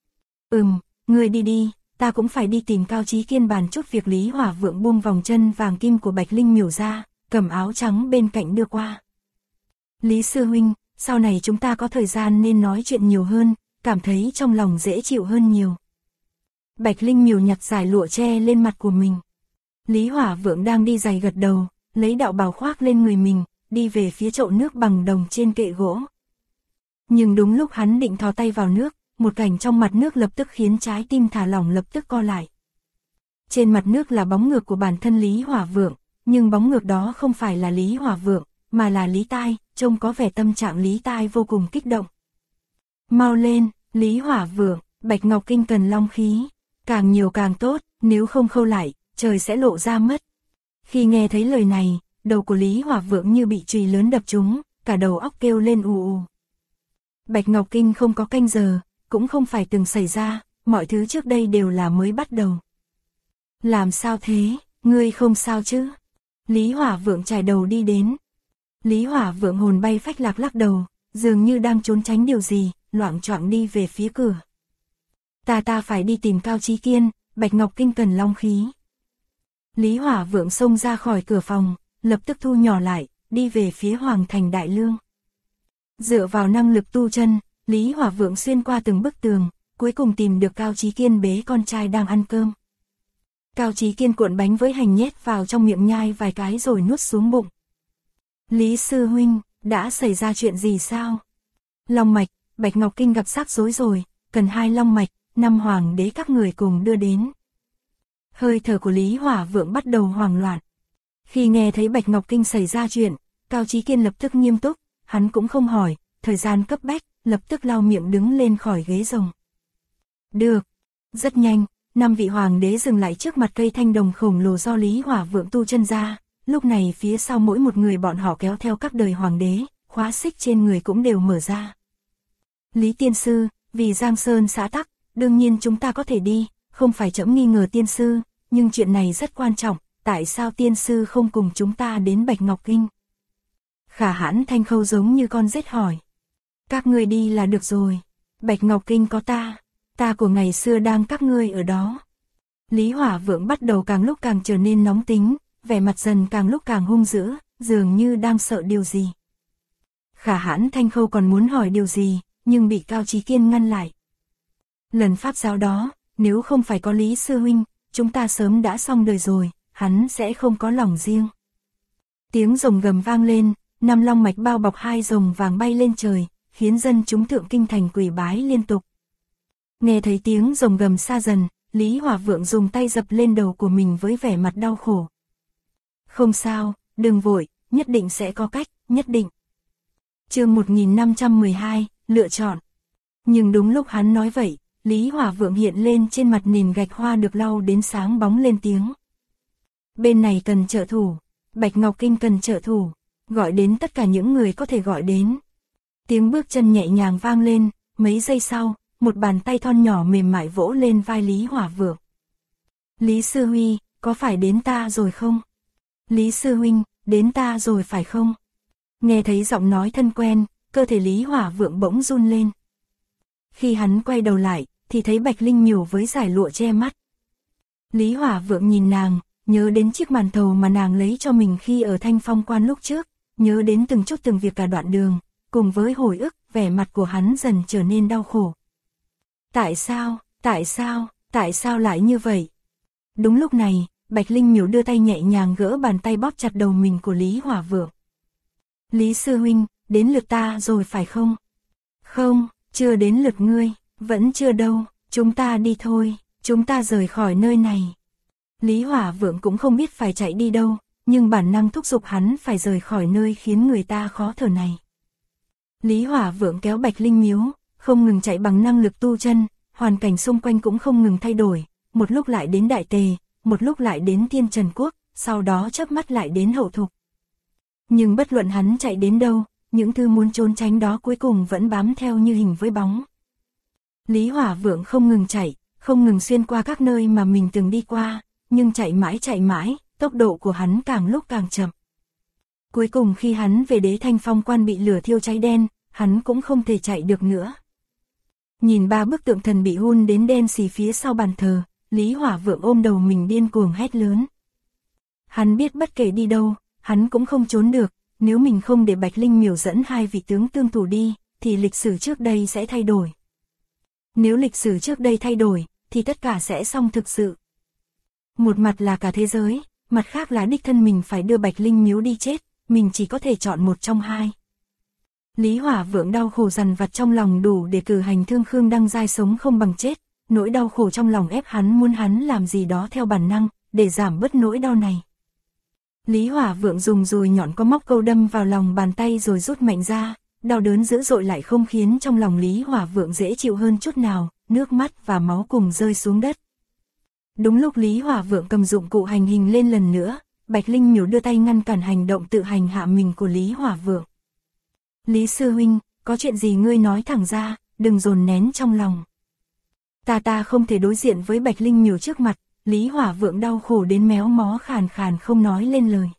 Ngươi đi đi, ta cũng phải đi tìm Cao Chí Kiên bàn chút việc. Lý Hỏa Vượng buông vòng chân vàng kim của Bạch Linh Miểu ra, cầm áo trắng bên cạnh đưa qua. Lý sư huynh, sau này chúng ta có thời gian nên nói chuyện nhiều hơn, cảm thấy trong lòng dễ chịu hơn nhiều. Bạch Linh Miểu nhặt dải lụa che lên mặt của mình. Lý Hỏa Vượng đang đi giày gật đầu, lấy đạo bào khoác lên người mình, đi về phía chậu nước bằng đồng trên kệ gỗ. Nhưng đúng lúc hắn định thò tay vào nước, một cảnh trong mặt nước lập tức khiến trái tim thả lỏng lập tức co lại. Trên mặt nước là bóng ngược của bản thân Lý Hỏa Vượng, nhưng bóng ngược đó không phải là Lý Hỏa Vượng, mà là Lý Tai, trông có vẻ tâm trạng Lý Tai vô cùng kích động. Mau lên, Lý Hỏa Vượng, Bạch Ngọc Kinh cần long khí, càng nhiều càng tốt, nếu không khâu lại, trời sẽ lộ ra mất. Khi nghe thấy lời này, đầu của Lý Hỏa Vượng như bị chùy lớn đập trúng, cả đầu óc kêu lên ù ù. Bạch Ngọc Kinh không có canh giờ, cũng không phải từng xảy ra, mọi thứ trước đây đều là mới bắt đầu. Làm sao thế, ngươi không sao chứ? Lý Hỏa Vượng chải đầu đi đến. Lý Hỏa Vượng hồn bay phách lạc lắc đầu, dường như đang trốn tránh điều gì, loạng choạng đi về phía cửa. Ta phải đi tìm Cao Chí Kiên, Bạch Ngọc Kinh cần long khí. Lý Hỏa Vượng xông ra khỏi cửa phòng, lập tức thu nhỏ lại, đi về phía Hoàng Thành Đại Lương. Dựa vào năng lực tu chân, Lý Hỏa Vượng xuyên qua từng bức tường, cuối cùng tìm được Cao Chí Kiên bế con trai đang ăn cơm. Cao Chí Kiên cuộn bánh với hành nhét vào trong miệng nhai vài cái rồi nuốt xuống bụng. Lý sư huynh, đã xảy ra chuyện gì sao? Long mạch, Bạch Ngọc Kinh gặp rắc rối rồi, cần 2 long mạch, 5 hoàng đế các người cùng đưa đến. Hơi thở của Lý Hỏa Vượng bắt đầu hoảng loạn. Khi nghe thấy Bạch Ngọc Kinh xảy ra chuyện, Cao Chí Kiên lập tức nghiêm túc, hắn cũng không hỏi, thời gian cấp bách, lập tức lau miệng đứng lên khỏi ghế rồng. Được. Rất nhanh, 5 vị hoàng đế dừng lại trước mặt cây thanh đồng khổng lồ do Lý Hỏa Vượng tu chân ra, lúc này phía sau mỗi một người bọn họ kéo theo các đời hoàng đế, khóa xích trên người cũng đều mở ra. Lý tiên sư, vì Giang Sơn xã tắc, đương nhiên chúng ta có thể đi, không phải trẫm nghi ngờ tiên sư, nhưng chuyện này rất quan trọng, tại sao tiên sư không cùng chúng ta đến Bạch Ngọc Kinh? Khả Hãn Thanh Khâu giống như con rết hỏi. Các ngươi đi là được rồi, Bạch Ngọc Kinh có ta của ngày xưa đang các ngươi ở đó. Lý Hỏa Vượng bắt đầu càng lúc càng trở nên nóng tính, vẻ mặt dần càng lúc càng hung dữ, dường như đang sợ điều gì. Khả Hãn Thanh Khâu còn muốn hỏi điều gì, nhưng bị Cao Chí Kiên ngăn lại. Lần pháp giáo đó, nếu không phải có Lý sư huynh, chúng ta sớm đã xong đời rồi, hắn sẽ không có lòng riêng. Tiếng rồng gầm vang lên, 5 long mạch bao bọc 2 rồng vàng bay lên trời, khiến dân chúng thượng kinh thành quỳ bái liên tục. Nghe thấy tiếng rồng gầm xa dần, Lý Hỏa Vượng dùng tay dập lên đầu của mình với vẻ mặt đau khổ. Không sao, đừng vội, nhất định sẽ có cách, nhất định. Chương 1512, lựa chọn. Nhưng đúng lúc hắn nói vậy, Lý Hỏa Vượng hiện lên trên mặt nền gạch hoa được lau đến sáng bóng lên tiếng. bên này cần trợ thủ, Bạch Ngọc Kinh cần trợ thủ, gọi đến tất cả những người có thể gọi đến. Tiếng bước chân nhẹ nhàng vang lên, mấy giây sau, một bàn tay thon nhỏ mềm mại vỗ lên vai Lý Hỏa Vượng. Lý Sư Huy, có phải đến ta rồi không? Lý Sư Huynh, đến ta rồi phải không? Nghe thấy giọng nói thân quen, cơ thể Lý Hỏa Vượng bỗng run lên. Khi hắn quay đầu lại, thì thấy Bạch Linh Miểu với dải lụa che mắt. Lý Hỏa Vượng nhìn nàng, nhớ đến chiếc màn thầu mà nàng lấy cho mình khi ở Thanh Phong Quan lúc trước, nhớ đến từng chút từng việc cả đoạn đường, cùng với hồi ức, vẻ mặt của hắn dần trở nên đau khổ. Tại sao lại như vậy? Đúng lúc này, Bạch Linh Miểu đưa tay nhẹ nhàng gỡ bàn tay bóp chặt đầu mình của Lý Hỏa Vượng. Lý Sư Huynh, đến lượt ta rồi phải không? Không, chưa đến lượt ngươi, vẫn chưa đâu, chúng ta đi thôi, chúng ta rời khỏi nơi này. Lý Hỏa Vượng cũng không biết phải chạy đi đâu, nhưng bản năng thúc giục hắn phải rời khỏi nơi khiến người ta khó thở này. Lý Hỏa Vượng kéo Bạch Linh Miếu, không ngừng chạy bằng năng lực tu chân, hoàn cảnh xung quanh cũng không ngừng thay đổi, một lúc lại đến Đại Tề, một lúc lại đến Thiên Trần Quốc, sau đó chớp mắt lại đến Hậu Thục. Nhưng bất luận hắn chạy đến đâu, những thứ muốn trốn tránh đó cuối cùng vẫn bám theo như hình với bóng. Lý Hỏa Vượng không ngừng chạy, không ngừng xuyên qua các nơi mà mình từng đi qua, nhưng chạy mãi, tốc độ của hắn càng lúc càng chậm. Cuối cùng khi hắn về Đế Thanh Phong Quan bị lửa thiêu cháy đen, hắn cũng không thể chạy được nữa. Nhìn ba bức tượng thần bị hun đến đen xì phía sau bàn thờ, Lý Hỏa Vượng ôm đầu mình điên cuồng hét lớn. Hắn biết bất kể đi đâu, hắn cũng không trốn được, nếu mình không để Bạch Linh Miểu dẫn hai vị tướng tương thủ đi, thì lịch sử trước đây sẽ thay đổi. Nếu lịch sử trước đây thay đổi, thì tất cả sẽ xong thực sự. Một mặt là cả thế giới, mặt khác là đích thân mình phải đưa Bạch Linh Miếu đi chết, mình chỉ có thể chọn một trong hai. Lý Hỏa Vượng đau khổ dằn vặt trong lòng đủ để cử hành thương Khương Đăng Giai sống không bằng chết, nỗi đau khổ trong lòng ép hắn muốn hắn làm gì đó theo bản năng, để giảm bớt nỗi đau này. Lý Hỏa Vượng dùng dùi nhọn có móc câu đâm vào lòng bàn tay rồi rút mạnh ra, đau đớn dữ dội lại không khiến trong lòng Lý Hỏa Vượng dễ chịu hơn chút nào, nước mắt và máu cùng rơi xuống đất. Đúng lúc Lý Hỏa Vượng cầm dụng cụ hành hình lên lần nữa, Bạch Linh Miểu đưa tay ngăn cản hành động tự hành hạ mình của Lý Hỏa Vượng. Lý Sư Huynh, có chuyện gì ngươi nói thẳng ra, đừng dồn nén trong lòng. Ta không thể đối diện với Bạch Linh Miểu trước mặt, Lý Hỏa Vượng đau khổ đến méo mó khàn khàn không nói lên lời.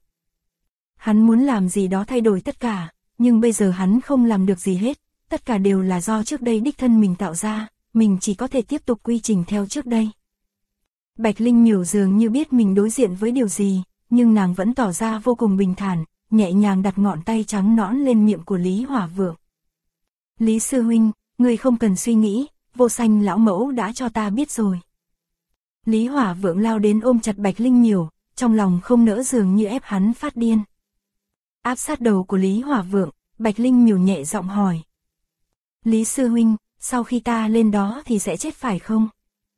Hắn muốn làm gì đó thay đổi tất cả, nhưng bây giờ hắn không làm được gì hết, tất cả đều là do trước đây đích thân mình tạo ra, mình chỉ có thể tiếp tục quy trình theo trước đây. Bạch Linh Miểu dường như biết mình đối diện với điều gì, nhưng nàng vẫn tỏ ra vô cùng bình thản, nhẹ nhàng đặt ngọn tay trắng nõn lên miệng của Lý Hỏa Vượng. Lý Sư Huynh, ngươi không cần suy nghĩ, Vô Sanh lão mẫu đã cho ta biết rồi. Lý Hỏa Vượng lao đến ôm chặt Bạch Linh Miểu, trong lòng không nỡ dường như ép hắn phát điên. Áp sát đầu của Lý Hỏa Vượng, Bạch Linh Miểu nhẹ giọng hỏi. Lý Sư Huynh, sau khi ta lên đó thì sẽ chết phải không?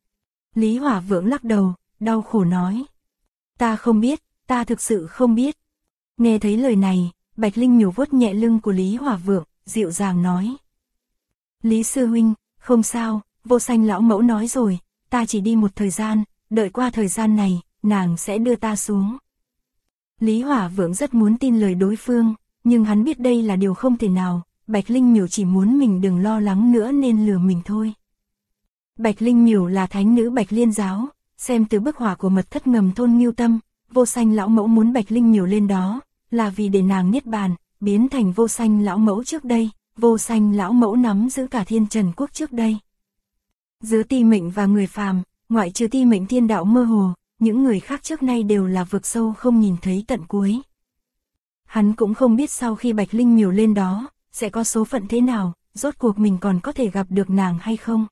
Lý Hỏa Vượng lắc đầu, đau khổ nói. Ta không biết, ta thực sự không biết. Nghe thấy lời này, Bạch Linh Miểu vuốt nhẹ lưng của Lý Hỏa Vượng, dịu dàng nói. Lý Sư Huynh, không sao, Vô Sanh lão mẫu nói rồi, ta chỉ đi một thời gian, đợi qua thời gian này, nàng sẽ đưa ta xuống. Lý Hỏa Vượng rất muốn tin lời đối phương, nhưng hắn biết đây là điều không thể nào, Bạch Linh Miểu chỉ muốn mình đừng lo lắng nữa nên lừa mình thôi. Bạch Linh Miểu là thánh nữ Bạch Liên giáo, xem từ bức họa của mật thất ngầm thôn Ngưu Tâm, Vô Sanh lão mẫu muốn Bạch Linh Miểu lên đó, là vì để nàng niết bàn, biến thành Vô Sanh lão mẫu trước đây, Vô Sanh lão mẫu nắm giữ cả Thiên Trần Quốc trước đây. Giữa ti mệnh và người phàm, ngoại trừ ti mệnh thiên đạo mơ hồ, những người khác trước nay đều là vực sâu không nhìn thấy tận cuối. Hắn cũng không biết sau khi Bạch Linh Miểu lên đó, sẽ có số phận thế nào, rốt cuộc mình còn có thể gặp được nàng hay không.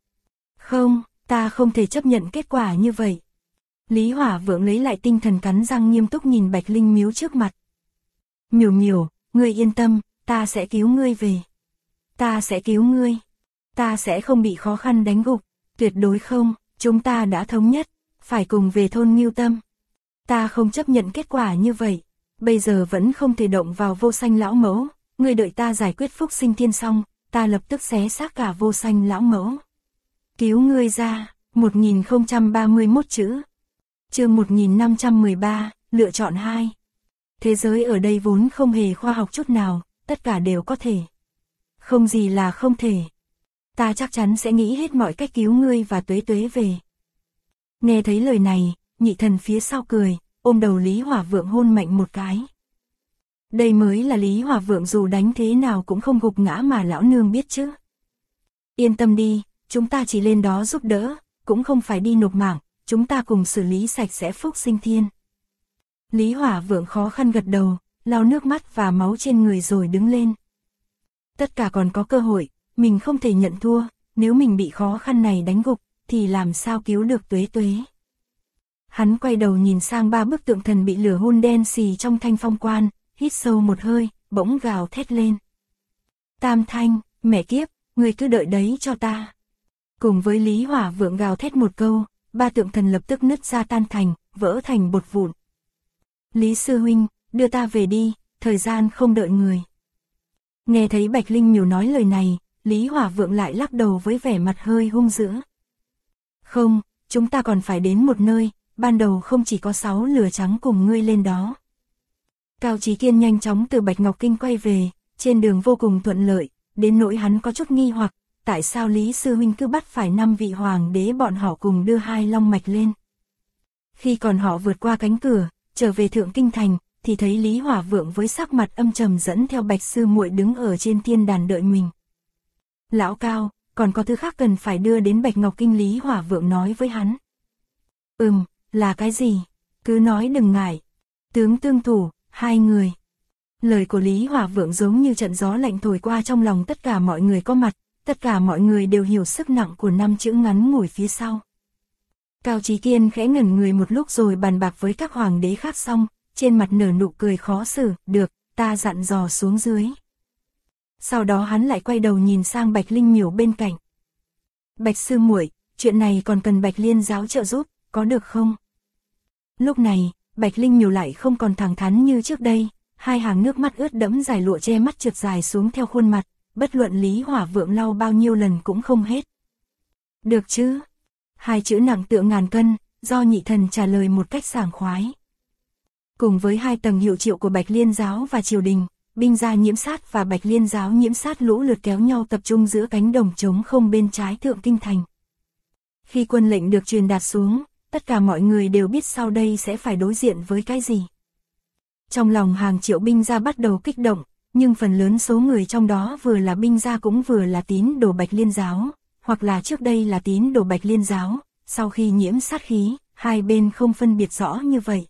Không, ta không thể chấp nhận kết quả như vậy. Lý Hỏa Vượng lấy lại tinh thần cắn răng nghiêm túc nhìn Bạch Linh Miếu trước mặt. Miểu Miểu, ngươi yên tâm, ta sẽ cứu ngươi về. Ta sẽ cứu ngươi. Ta sẽ không bị khó khăn đánh gục, tuyệt đối không, chúng ta đã thống nhất, phải cùng về thôn Ngưu Tâm. Ta không chấp nhận kết quả như vậy, bây giờ vẫn không thể động vào Vô Sanh lão mẫu, ngươi đợi ta giải quyết Phúc Sinh Thiên xong, ta lập tức xé xác cả Vô Sanh lão mẫu. Cứu ngươi ra, 1031 chữ. Chương 1513, lựa chọn 2. Thế giới ở đây vốn không hề khoa học chút nào, tất cả đều có thể. Không gì là không thể. Ta chắc chắn sẽ nghĩ hết mọi cách cứu ngươi và Tuế Tuế về. Nghe thấy lời này, nhị thần phía sau cười, ôm đầu Lý Hỏa Vượng hôn mạnh một cái. Đây mới là Lý Hỏa Vượng dù đánh thế nào cũng không gục ngã mà lão nương biết chứ. Yên tâm đi, chúng ta chỉ lên đó giúp đỡ, cũng không phải đi nộp mạng, chúng ta cùng xử lý sạch sẽ Phúc Sinh Thiên. Lý Hỏa Vượng khó khăn gật đầu, lau nước mắt và máu trên người rồi đứng lên. Tất cả còn có cơ hội, mình không thể nhận thua, nếu mình bị khó khăn này đánh gục, thì làm sao cứu được Tuế Tuế. Hắn quay đầu nhìn sang 3 bức tượng thần bị lửa hun đen xì trong thanh phong quan, hít sâu một hơi, bỗng gào thét lên. Tam Thanh, mẹ kiếp, người cứ đợi đấy cho ta. Cùng với Lý Hỏa Vượng gào thét một câu, 3 tượng thần lập tức nứt ra tan thành, vỡ thành bột vụn. Lý sư huynh, đưa ta về đi, thời gian không đợi người. Nghe thấy Bạch Linh Miểu nói lời này, Lý Hỏa Vượng lại lắc đầu với vẻ mặt hơi hung dữ. Không, chúng ta còn phải đến một nơi, ban đầu không chỉ có 6 lửa trắng cùng ngươi lên đó. Cao Chí Kiên nhanh chóng từ Bạch Ngọc Kinh quay về, trên đường vô cùng thuận lợi, đến nỗi hắn có chút nghi hoặc, tại sao Lý sư huynh cứ bắt phải 5 vị hoàng đế bọn họ cùng đưa 2 long mạch lên. Khi còn họ vượt qua cánh cửa, trở về Thượng Kinh Thành, thì thấy Lý Hỏa Vượng với sắc mặt âm trầm dẫn theo Bạch sư muội đứng ở trên thiên đàn đợi mình. Lão Cao, còn có thứ khác cần phải đưa đến Bạch Ngọc Kinh, Lý Hỏa Vượng nói với hắn. Là cái gì? Cứ nói đừng ngại. Tướng tương thủ, 2 người. Lời của Lý Hỏa Vượng giống như trận gió lạnh thổi qua trong lòng tất cả mọi người có mặt, tất cả mọi người đều hiểu sức nặng của 5 chữ ngắn ngủi phía sau. Cao Chí Kiên khẽ ngẩn người một lúc rồi bàn bạc với các hoàng đế khác xong, trên mặt nở nụ cười khó xử, được, ta dặn dò xuống dưới. Sau đó hắn lại quay đầu nhìn sang Bạch Linh Miểu bên cạnh. Bạch sư muội, chuyện này còn cần Bạch Liên giáo trợ giúp, có được không? Lúc này, Bạch Linh Miểu lại không còn thẳng thắn như trước đây, 2 hàng nước mắt ướt đẫm dài lụa che mắt trượt dài xuống theo khuôn mặt, bất luận Lý Hỏa Vượng lau bao nhiêu lần cũng không hết. Được chứ? 2 chữ nặng tựa ngàn cân, do nhị thần trả lời một cách sảng khoái. Cùng với 2 tầng hiệu triệu của Bạch Liên giáo và triều đình, binh gia Nhiễm Sát và Bạch Liên giáo Nhiễm Sát lũ lượt kéo nhau tập trung giữa cánh đồng trống không bên trái Thượng Kinh Thành. Khi quân lệnh được truyền đạt xuống, tất cả mọi người đều biết sau đây sẽ phải đối diện với cái gì. Trong lòng hàng triệu binh gia bắt đầu kích động, nhưng phần lớn số người trong đó vừa là binh gia cũng vừa là tín đồ Bạch Liên giáo, hoặc là trước đây là tín đồ Bạch Liên giáo, sau khi nhiễm sát khí, hai bên không phân biệt rõ như vậy.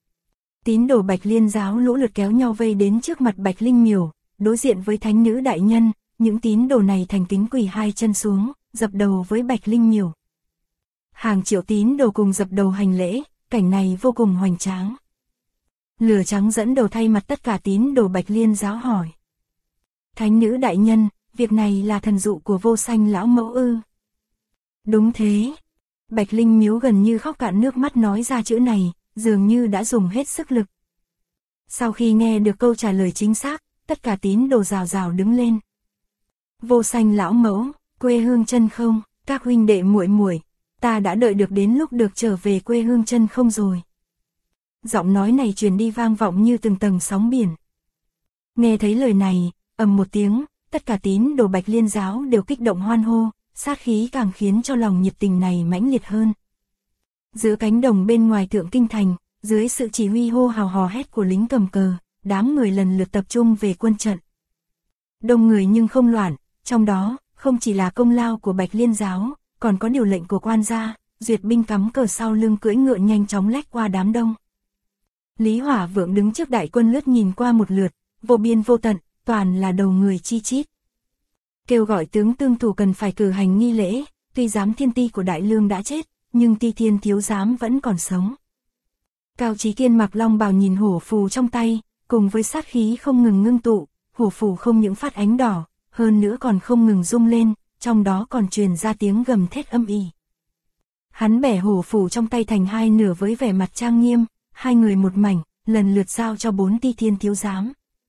Tín đồ Bạch Liên giáo lũ lượt kéo nhau vây đến trước mặt Bạch Linh Miểu, đối diện với thánh nữ đại nhân, những tín đồ này thành kính quỳ 2 chân xuống, dập đầu với Bạch Linh Miểu. Hàng triệu tín đồ cùng dập đầu hành lễ, cảnh này vô cùng hoành tráng. Lửa trắng dẫn đầu thay mặt tất cả tín đồ Bạch Liên giáo hỏi. Thánh nữ đại nhân, việc này là thần dụ của Vô Sanh lão mẫu ư? Đúng thế. Bạch Linh Miếu gần như khóc cạn nước mắt nói ra chữ này, dường như đã dùng hết sức lực. Sau khi nghe được câu trả lời chính xác, tất cả tín đồ rào rào đứng lên. Vô Sanh lão mẫu, quê hương Chân Không, các huynh đệ muội muội, ta đã đợi được đến lúc được trở về quê hương Chân Không rồi. Giọng nói này truyền đi vang vọng như từng tầng sóng biển. Nghe thấy lời này, ầm một tiếng, tất cả tín đồ Bạch Liên giáo đều kích động hoan hô, sát khí càng khiến cho lòng nhiệt tình này mãnh liệt hơn. Giữa cánh đồng bên ngoài Thượng Kinh Thành, dưới sự chỉ huy hô hào hò hét của lính cầm cờ, đám người lần lượt tập trung về quân trận. Đông người nhưng không loạn, trong đó, không chỉ là công lao của Bạch Liên giáo, còn có điều lệnh của quan gia, duyệt binh cắm cờ sau lưng cưỡi ngựa nhanh chóng lách qua đám đông. Lý Hỏa Vượng đứng trước đại quân lướt nhìn qua một lượt, vô biên vô tận, toàn là đầu người chi chít. Kêu gọi tướng tương thủ cần phải cử hành nghi lễ, tuy giám thiên ti của Đại Lương đã chết, nhưng ti thiên thiếu giám vẫn còn sống. Cao Chí Kiên mặc long bào nhìn hổ phù trong tay, cùng với sát khí không ngừng ngưng tụ, hổ phù không những phát ánh đỏ, hơn nữa còn không ngừng rung lên, trong đó còn truyền ra tiếng gầm thét âm ỉ. Hắn bẻ hổ phù trong tay thành 2 nửa với vẻ mặt trang nghiêm, 2 người một mảnh, lần lượt giao cho 4 ti thiên thiếu giám.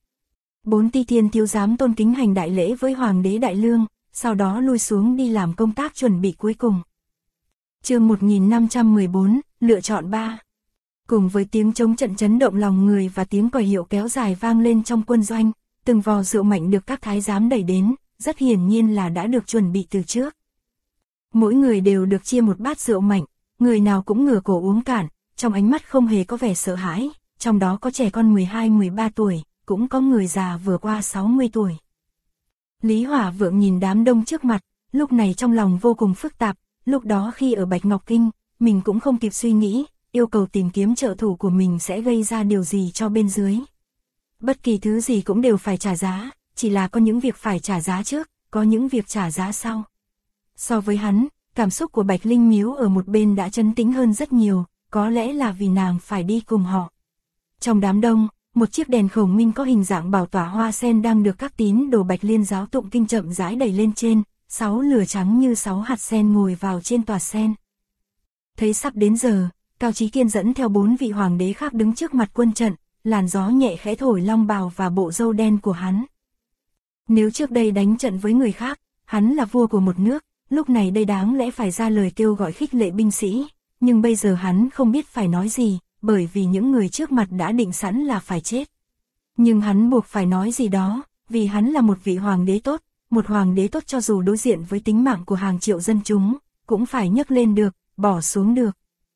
4 ti thiên thiếu giám tôn kính hành đại lễ với Hoàng đế Đại Lương, sau đó lui xuống đi làm công tác chuẩn bị cuối cùng. Chương 1514, lựa chọn 3. Cùng với tiếng trống trận chấn động lòng người và tiếng còi hiệu kéo dài vang lên trong quân doanh, từng vò rượu mạnh được các thái giám đẩy đến, rất hiển nhiên là đã được chuẩn bị từ trước. Mỗi người đều được chia một bát rượu mạnh, người nào cũng ngửa cổ uống cạn, trong ánh mắt không hề có vẻ sợ hãi, trong đó có trẻ con 12-13 tuổi, cũng có người già vừa qua 60 tuổi. Lý Hỏa Vượng nhìn đám đông trước mặt, lúc này trong lòng vô cùng phức tạp, lúc đó khi ở Bạch Ngọc Kinh, mình cũng không kịp suy nghĩ, yêu cầu tìm kiếm trợ thủ của mình sẽ gây ra điều gì cho bên dưới. Bất kỳ thứ gì cũng đều phải trả giá, chỉ là có những việc phải trả giá trước, có những việc trả giá sau. So với hắn, cảm xúc của Bạch Linh Miếu ở một bên đã trấn tĩnh hơn rất nhiều, có lẽ là vì nàng phải đi cùng họ. Trong đám đông, một chiếc đèn khổng minh có hình dạng bảo tỏa hoa sen đang được các tín đồ Bạch Liên giáo tụng kinh chậm rãi đẩy lên trên, 6 lửa trắng như 6 hạt sen ngồi vào trên tòa sen. Thấy sắp đến giờ, Cao Chí Kiên dẫn theo 4 vị hoàng đế khác đứng trước mặt quân trận, làn gió nhẹ khẽ thổi long bào và bộ râu đen của hắn. Nếu trước đây đánh trận với người khác, hắn là vua của một nước, lúc này đây đáng lẽ phải ra lời kêu gọi khích lệ binh sĩ, nhưng bây giờ hắn không biết phải nói gì, bởi vì những người trước mặt đã định sẵn là phải chết. Nhưng hắn buộc phải nói gì đó, vì hắn là một vị hoàng đế tốt, một hoàng đế tốt cho dù đối diện với tính mạng của hàng triệu dân chúng, cũng phải nhấc lên được, bỏ xuống được.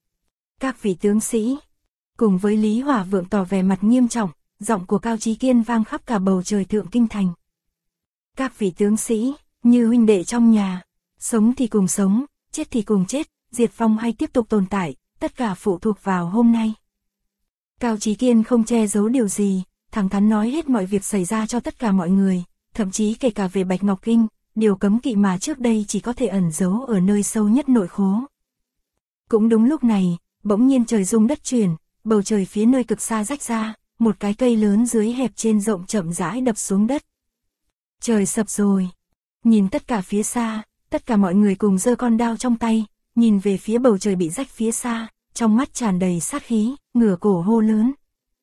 Các vị tướng sĩ, cùng với Lý Hỏa Vượng tỏ vẻ mặt nghiêm trọng, giọng của Cao Chí Kiên vang khắp cả bầu trời Thượng Kinh Thành. Các vị tướng sĩ, như huynh đệ trong nhà, sống thì cùng sống, chết thì cùng chết, diệt vong hay tiếp tục tồn tại, tất cả phụ thuộc vào hôm nay. Cao Chí Kiên không che giấu điều gì, thẳng thắn nói hết mọi việc xảy ra cho tất cả mọi người, thậm chí kể cả về Bạch Ngọc Kinh, điều cấm kỵ mà trước đây chỉ có thể ẩn giấu ở nơi sâu nhất nội khố. Cũng đúng lúc này, bỗng nhiên trời rung đất chuyển, bầu trời phía nơi cực xa rách ra, một cái cây lớn dưới hẹp trên rộng chậm rãi đập xuống đất. Trời sập rồi. Nhìn tất cả phía xa, tất cả mọi người cùng giơ con đao trong tay, nhìn về phía bầu trời bị rách phía xa, trong mắt tràn đầy sát khí, ngửa cổ hô lớn.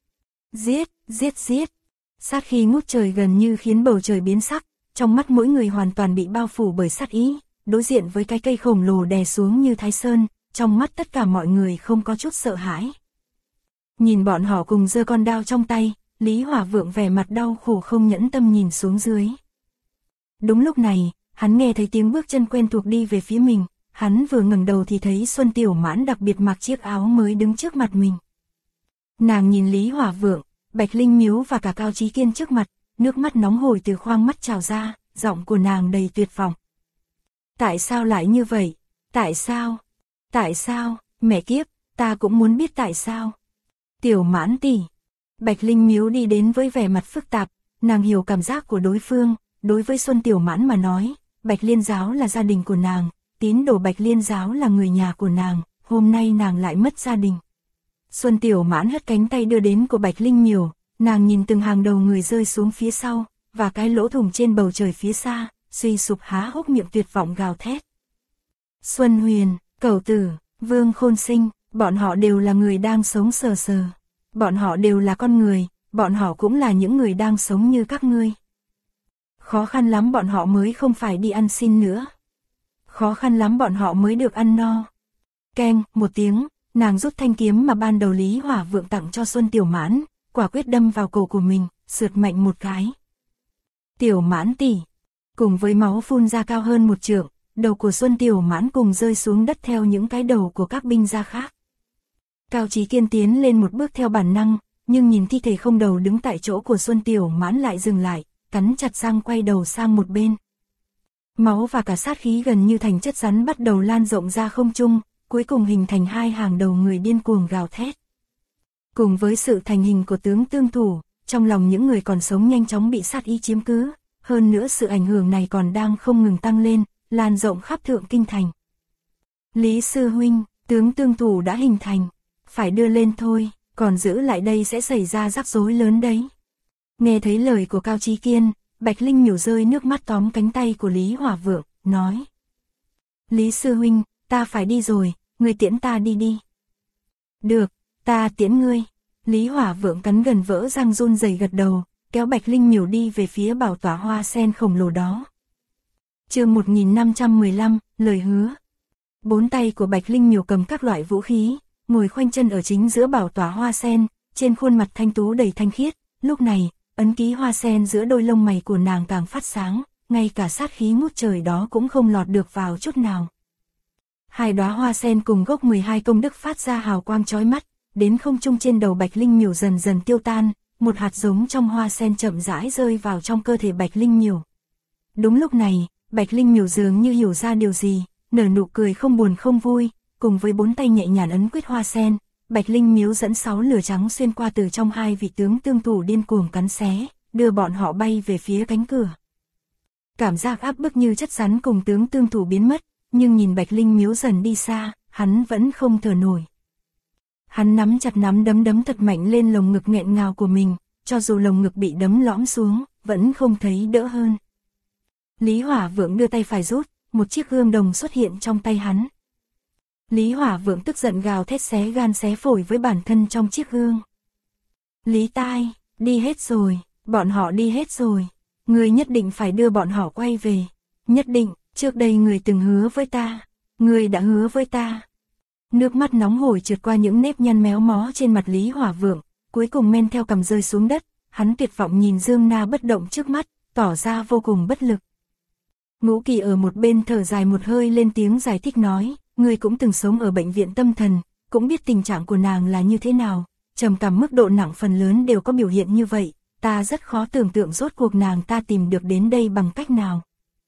Giết, giết, giết. Sát khí ngút trời gần như khiến bầu trời biến sắc, trong mắt mỗi người hoàn toàn bị bao phủ bởi sát ý, đối diện với cái cây khổng lồ đè xuống như Thái Sơn, trong mắt tất cả mọi người không có chút sợ hãi. Nhìn bọn họ cùng giơ con đao trong tay, Lý Hỏa Vượng vẻ mặt đau khổ không nhẫn tâm nhìn xuống dưới. Đúng lúc này, hắn nghe thấy tiếng bước chân quen thuộc đi về phía mình, hắn vừa ngẩng đầu thì thấy Xuân Tiểu Mãn đặc biệt mặc chiếc áo mới đứng trước mặt mình. Nàng nhìn Lý Hỏa Vượng, Bạch Linh Miếu và cả Cao Chí Kiên trước mặt, nước mắt nóng hổi từ khoang mắt trào ra, giọng của nàng đầy tuyệt vọng. Tại sao lại như vậy? Tại sao? Tại sao? Mẹ kiếp, ta cũng muốn biết tại sao. Tiểu Mãn tỷ. Bạch Linh Miếu đi đến với vẻ mặt phức tạp, nàng hiểu cảm giác của đối phương, đối với Xuân Tiểu Mãn mà nói, Bạch Liên giáo là gia đình của nàng, tín đồ Bạch Liên giáo là người nhà của nàng, hôm nay nàng lại mất gia đình. Xuân Tiểu Mãn hất cánh tay đưa đến của Bạch Linh Miểu, nàng nhìn từng hàng đầu người rơi xuống phía sau, và cái lỗ thủng trên bầu trời phía xa, suy sụp há hốc miệng tuyệt vọng gào thét. Xuân Huyền, Cẩu Tử, Vương Khôn Sinh, bọn họ đều là người đang sống sờ sờ. Bọn họ đều là con người, bọn họ cũng là những người đang sống như các ngươi. Khó khăn lắm bọn họ mới không phải đi ăn xin nữa. Khó khăn lắm bọn họ mới được ăn no. Keng, một tiếng, nàng rút thanh kiếm mà ban đầu Lý Hỏa Vượng tặng cho Xuân Tiểu Mãn, quả quyết đâm vào cổ của mình, sượt mạnh một cái. Tiểu Mãn tỷ. Cùng với máu phun ra cao hơn một trượng, đầu của Xuân Tiểu Mãn cùng rơi xuống đất theo những cái đầu của các binh gia khác. Cao Chí Kiên tiến lên một bước theo bản năng, nhưng nhìn thi thể không đầu đứng tại chỗ của Xuân Tiểu Mãn lại dừng lại, cắn chặt răng quay đầu sang một bên. Máu và cả sát khí gần như thành chất rắn bắt đầu lan rộng ra không trung, cuối cùng hình thành hai hàng đầu người điên cuồng gào thét. Cùng với sự thành hình của tướng tương thủ, trong lòng những người còn sống nhanh chóng bị sát ý chiếm cứ, hơn nữa sự ảnh hưởng này còn đang không ngừng tăng lên, lan rộng khắp Thượng Kinh Thành. Lý sư huynh, tướng tương thủ đã hình thành, phải đưa lên thôi, còn giữ lại đây sẽ xảy ra rắc rối lớn đấy. Nghe thấy lời của Cao Chí Kiên, Bạch Linh Miểu rơi nước mắt tóm cánh tay của Lý Hỏa Vượng, nói. Lý sư huynh, ta phải đi rồi, ngươi tiễn ta đi đi. Được, ta tiễn ngươi. Lý Hỏa Vượng cắn gần vỡ răng run rẩy gật đầu, kéo Bạch Linh Miểu đi về phía bảo tỏa hoa sen khổng lồ đó. Chương 1515, lời hứa. Bốn tay của Bạch Linh Miểu cầm các loại vũ khí, ngồi khoanh chân ở chính giữa bảo tỏa hoa sen, trên khuôn mặt thanh tú đầy thanh khiết, lúc này, ấn ký hoa sen giữa đôi lông mày của nàng càng phát sáng, ngay cả sát khí ngút trời đó cũng không lọt được vào chút nào. Hai đóa hoa sen cùng gốc 12 công đức phát ra hào quang chói mắt, đến không trung trên đầu Bạch Linh Miểu dần dần tiêu tan, một hạt giống trong hoa sen chậm rãi rơi vào trong cơ thể Bạch Linh Miểu. Đúng lúc này, Bạch Linh Miểu dường như hiểu ra điều gì, nở nụ cười không buồn không vui, cùng với 4 tay nhẹ nhàng ấn quyết hoa sen, Bạch Linh Miếu dẫn 6 lửa trắng xuyên qua từ trong hai vị tướng tương thủ điên cuồng cắn xé, đưa bọn họ bay về phía cánh cửa. Cảm giác áp bức như chất rắn cùng tướng tương thủ biến mất, nhưng nhìn Bạch Linh Miếu dần đi xa, hắn vẫn không thở nổi. Hắn nắm chặt nắm đấm thật mạnh lên lồng ngực nghẹn ngào của mình, cho dù lồng ngực bị đấm lõm xuống, vẫn không thấy đỡ hơn. Lý Hỏa Vượng đưa tay phải rút, một chiếc gương đồng xuất hiện trong tay hắn. Lý Hỏa Vượng tức giận gào thét xé gan xé phổi với bản thân trong chiếc gương. Lý Tai, đi hết rồi, bọn họ đi hết rồi. Ngươi nhất định phải đưa bọn họ quay về. Nhất định, trước đây ngươi từng hứa với ta. Ngươi đã hứa với ta. Nước mắt nóng hổi trượt qua những nếp nhăn méo mó trên mặt Lý Hỏa Vượng, cuối cùng men theo cằm rơi xuống đất. Hắn tuyệt vọng nhìn Dương Na bất động trước mắt, tỏ ra vô cùng bất lực. Ngũ Kỳ ở một bên thở dài một hơi lên tiếng giải thích nói, ngươi cũng từng sống ở bệnh viện tâm thần, cũng biết tình trạng của nàng là như thế nào, trầm cảm mức độ nặng phần lớn đều có biểu hiện như vậy, ta rất khó tưởng tượng rốt cuộc nàng ta tìm được đến đây bằng cách nào.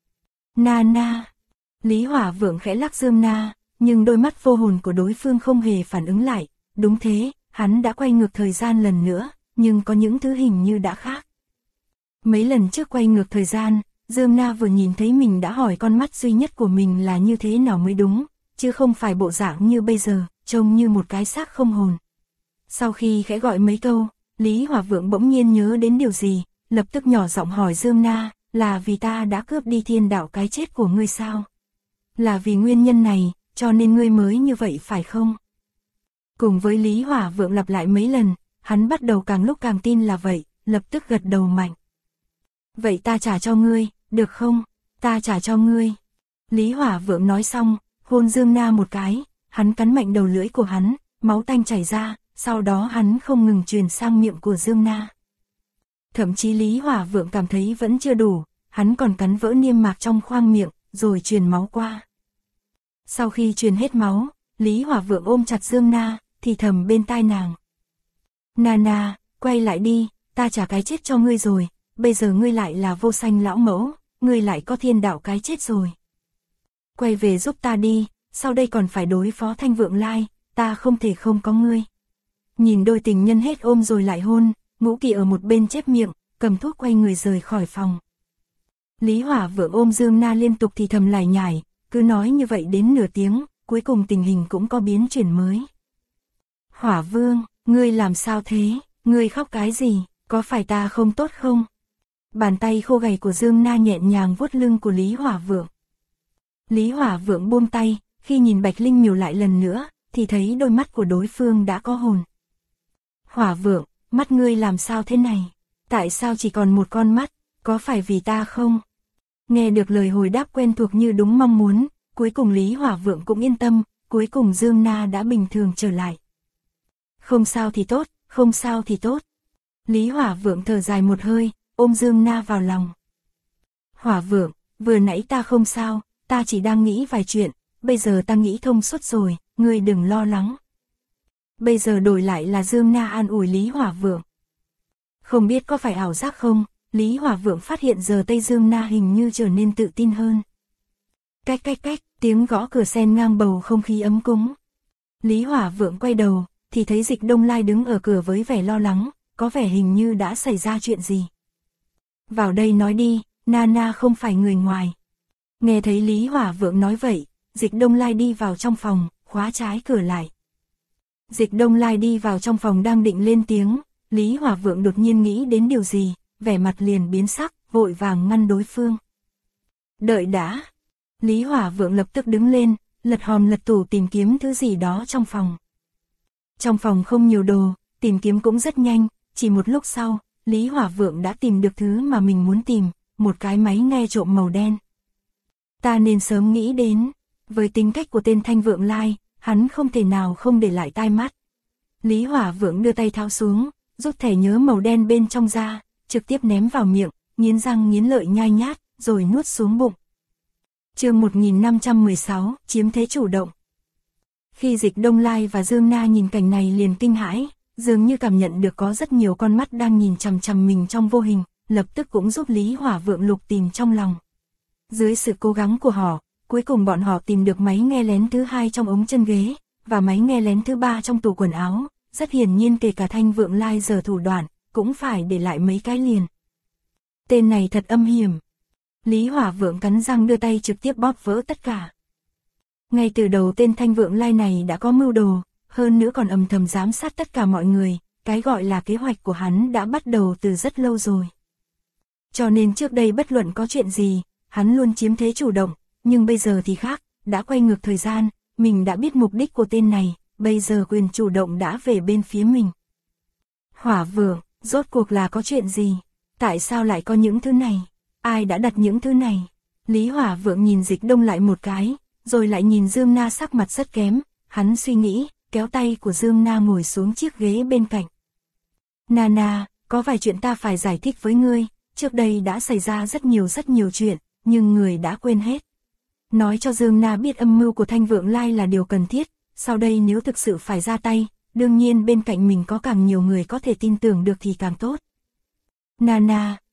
Na. Lý Hỏa Vượng khẽ lắc Dương Na, nhưng đôi mắt vô hồn của đối phương không hề phản ứng lại, đúng thế, hắn đã quay ngược thời gian lần nữa, nhưng có những thứ hình như đã khác. Mấy lần trước quay ngược thời gian, Dương Na vừa nhìn thấy mình đã hỏi con mắt duy nhất của mình là như thế nào mới đúng, chứ không phải bộ dạng như bây giờ, trông như một cái xác không hồn. Sau khi khẽ gọi mấy câu, Lý Hỏa Vượng bỗng nhiên nhớ đến điều gì, lập tức nhỏ giọng hỏi Dương Na, là vì ta đã cướp đi thiên đạo cái chết của ngươi sao? Là vì nguyên nhân này, cho nên ngươi mới như vậy phải không? Cùng với Lý Hỏa Vượng lặp lại mấy lần, hắn bắt đầu càng lúc càng tin là vậy, lập tức gật đầu mạnh. Vậy ta trả cho ngươi, được không? Ta trả cho ngươi. Lý Hỏa Vượng nói xong, hôn Dương Na một cái, hắn cắn mạnh đầu lưỡi của hắn, máu tanh chảy ra, sau đó hắn không ngừng truyền sang miệng của Dương Na. Thậm chí Lý Hỏa Vượng cảm thấy vẫn chưa đủ, hắn còn cắn vỡ niêm mạc trong khoang miệng, rồi truyền máu qua. Sau khi truyền hết máu, Lý Hỏa Vượng ôm chặt Dương Na, thì thầm bên tai nàng. Na, quay lại đi, ta trả cái chết cho ngươi rồi, bây giờ ngươi lại là Vô Sanh lão mẫu, ngươi lại có thiên đạo cái chết rồi. Quay về giúp ta đi, sau đây còn phải đối phó Thanh Vượng Lai, ta không thể không có ngươi. Nhìn đôi tình nhân hết ôm rồi lại hôn, Ngũ Kỳ ở một bên chép miệng, cầm thuốc quay người rời khỏi phòng. Lý Hỏa Vượng ôm Dương Na liên tục thì thầm lải nhải, cứ nói như vậy đến nửa tiếng, cuối cùng tình hình cũng có biến chuyển mới. Hỏa Vương, ngươi làm sao thế, ngươi khóc cái gì, có phải ta không tốt không? Bàn tay khô gầy của Dương Na nhẹ nhàng vuốt lưng của Lý Hỏa Vượng. Lý Hỏa Vượng buông tay, khi nhìn Bạch Linh Miểu lại lần nữa, thì thấy đôi mắt của đối phương đã có hồn. Hỏa Vượng, mắt ngươi làm sao thế này? Tại sao chỉ còn một con mắt, có phải vì ta không? Nghe được lời hồi đáp quen thuộc như đúng mong muốn, cuối cùng Lý Hỏa Vượng cũng yên tâm, cuối cùng Dương Na đã bình thường trở lại. Không sao thì tốt, không sao thì tốt. Lý Hỏa Vượng thở dài một hơi, ôm Dương Na vào lòng. Hỏa Vượng, vừa nãy ta không sao, ta chỉ đang nghĩ vài chuyện, bây giờ ta nghĩ thông suốt rồi, ngươi đừng lo lắng. Bây giờ đổi lại là Dương Na an ủi Lý Hỏa Vượng. Không biết có phải ảo giác không, Lý Hỏa Vượng phát hiện giờ Tây Dương Na hình như trở nên tự tin hơn. Cách, tiếng gõ cửa xen ngang bầu không khí ấm cúng. Lý Hỏa Vượng quay đầu, thì thấy Dịch Đông Lai đứng ở cửa với vẻ lo lắng, có vẻ hình như đã xảy ra chuyện gì. Vào đây nói đi, Na không phải người ngoài. Nghe thấy Lý Hỏa Vượng nói vậy, Dịch Đông Lai đi vào trong phòng, khóa trái cửa lại. Dịch Đông Lai đi vào trong phòng đang định lên tiếng, Lý Hỏa Vượng đột nhiên nghĩ đến điều gì, vẻ mặt liền biến sắc, vội vàng ngăn đối phương. Đợi đã. Lý Hỏa Vượng lập tức đứng lên, lật hòm lật tủ tìm kiếm thứ gì đó trong phòng. Trong phòng không nhiều đồ, tìm kiếm cũng rất nhanh, chỉ một lúc sau, Lý Hỏa Vượng đã tìm được thứ mà mình muốn tìm, một cái máy nghe trộm màu đen. Ta nên sớm nghĩ đến, với tính cách của tên Thanh Vượng Lai, hắn không thể nào không để lại tai mắt. Lý Hỏa Vượng đưa tay tháo xuống, rút thẻ nhớ màu đen bên trong ra, trực tiếp ném vào miệng, nghiến răng nghiến lợi nhai nhát, rồi nuốt xuống bụng. Chương 1516, chiếm thế chủ động. Khi Dịch Đông Lai và Dương Na nhìn cảnh này liền kinh hãi, dường như cảm nhận được có rất nhiều con mắt đang nhìn chằm chằm mình trong vô hình, lập tức cũng giúp Lý Hỏa Vượng lục tìm trong lòng. Dưới sự cố gắng của họ, cuối cùng bọn họ tìm được máy nghe lén thứ 2 trong ống chân ghế, và máy nghe lén thứ 3 trong tủ quần áo, rất hiển nhiên kể cả Thanh Vượng Lai giờ thủ đoạn, cũng phải để lại mấy cái liền. Tên này thật âm hiểm. Lý Hỏa Vượng cắn răng đưa tay trực tiếp bóp vỡ tất cả. Ngay từ đầu tên Thanh Vượng Lai này đã có mưu đồ, hơn nữa còn âm thầm giám sát tất cả mọi người, cái gọi là kế hoạch của hắn đã bắt đầu từ rất lâu rồi. Cho nên trước đây bất luận có chuyện gì, hắn luôn chiếm thế chủ động, nhưng bây giờ thì khác, đã quay ngược thời gian, mình đã biết mục đích của tên này, bây giờ quyền chủ động đã về bên phía mình. Hỏa Vượng, rốt cuộc là có chuyện gì? Tại sao lại có những thứ này? Ai đã đặt những thứ này? Lý Hỏa Vượng nhìn Dịch Đông lại một cái, rồi lại nhìn Dương Na sắc mặt rất kém, hắn suy nghĩ, kéo tay của Dương Na ngồi xuống chiếc ghế bên cạnh. Nana, có vài chuyện ta phải giải thích với ngươi, trước đây đã xảy ra rất nhiều chuyện, nhưng người đã quên hết. Nói cho Dương Na biết âm mưu của Thanh Vượng Lai là điều cần thiết, sau đây nếu thực sự phải ra tay, đương nhiên bên cạnh mình có càng nhiều người có thể tin tưởng được thì càng tốt. Nana,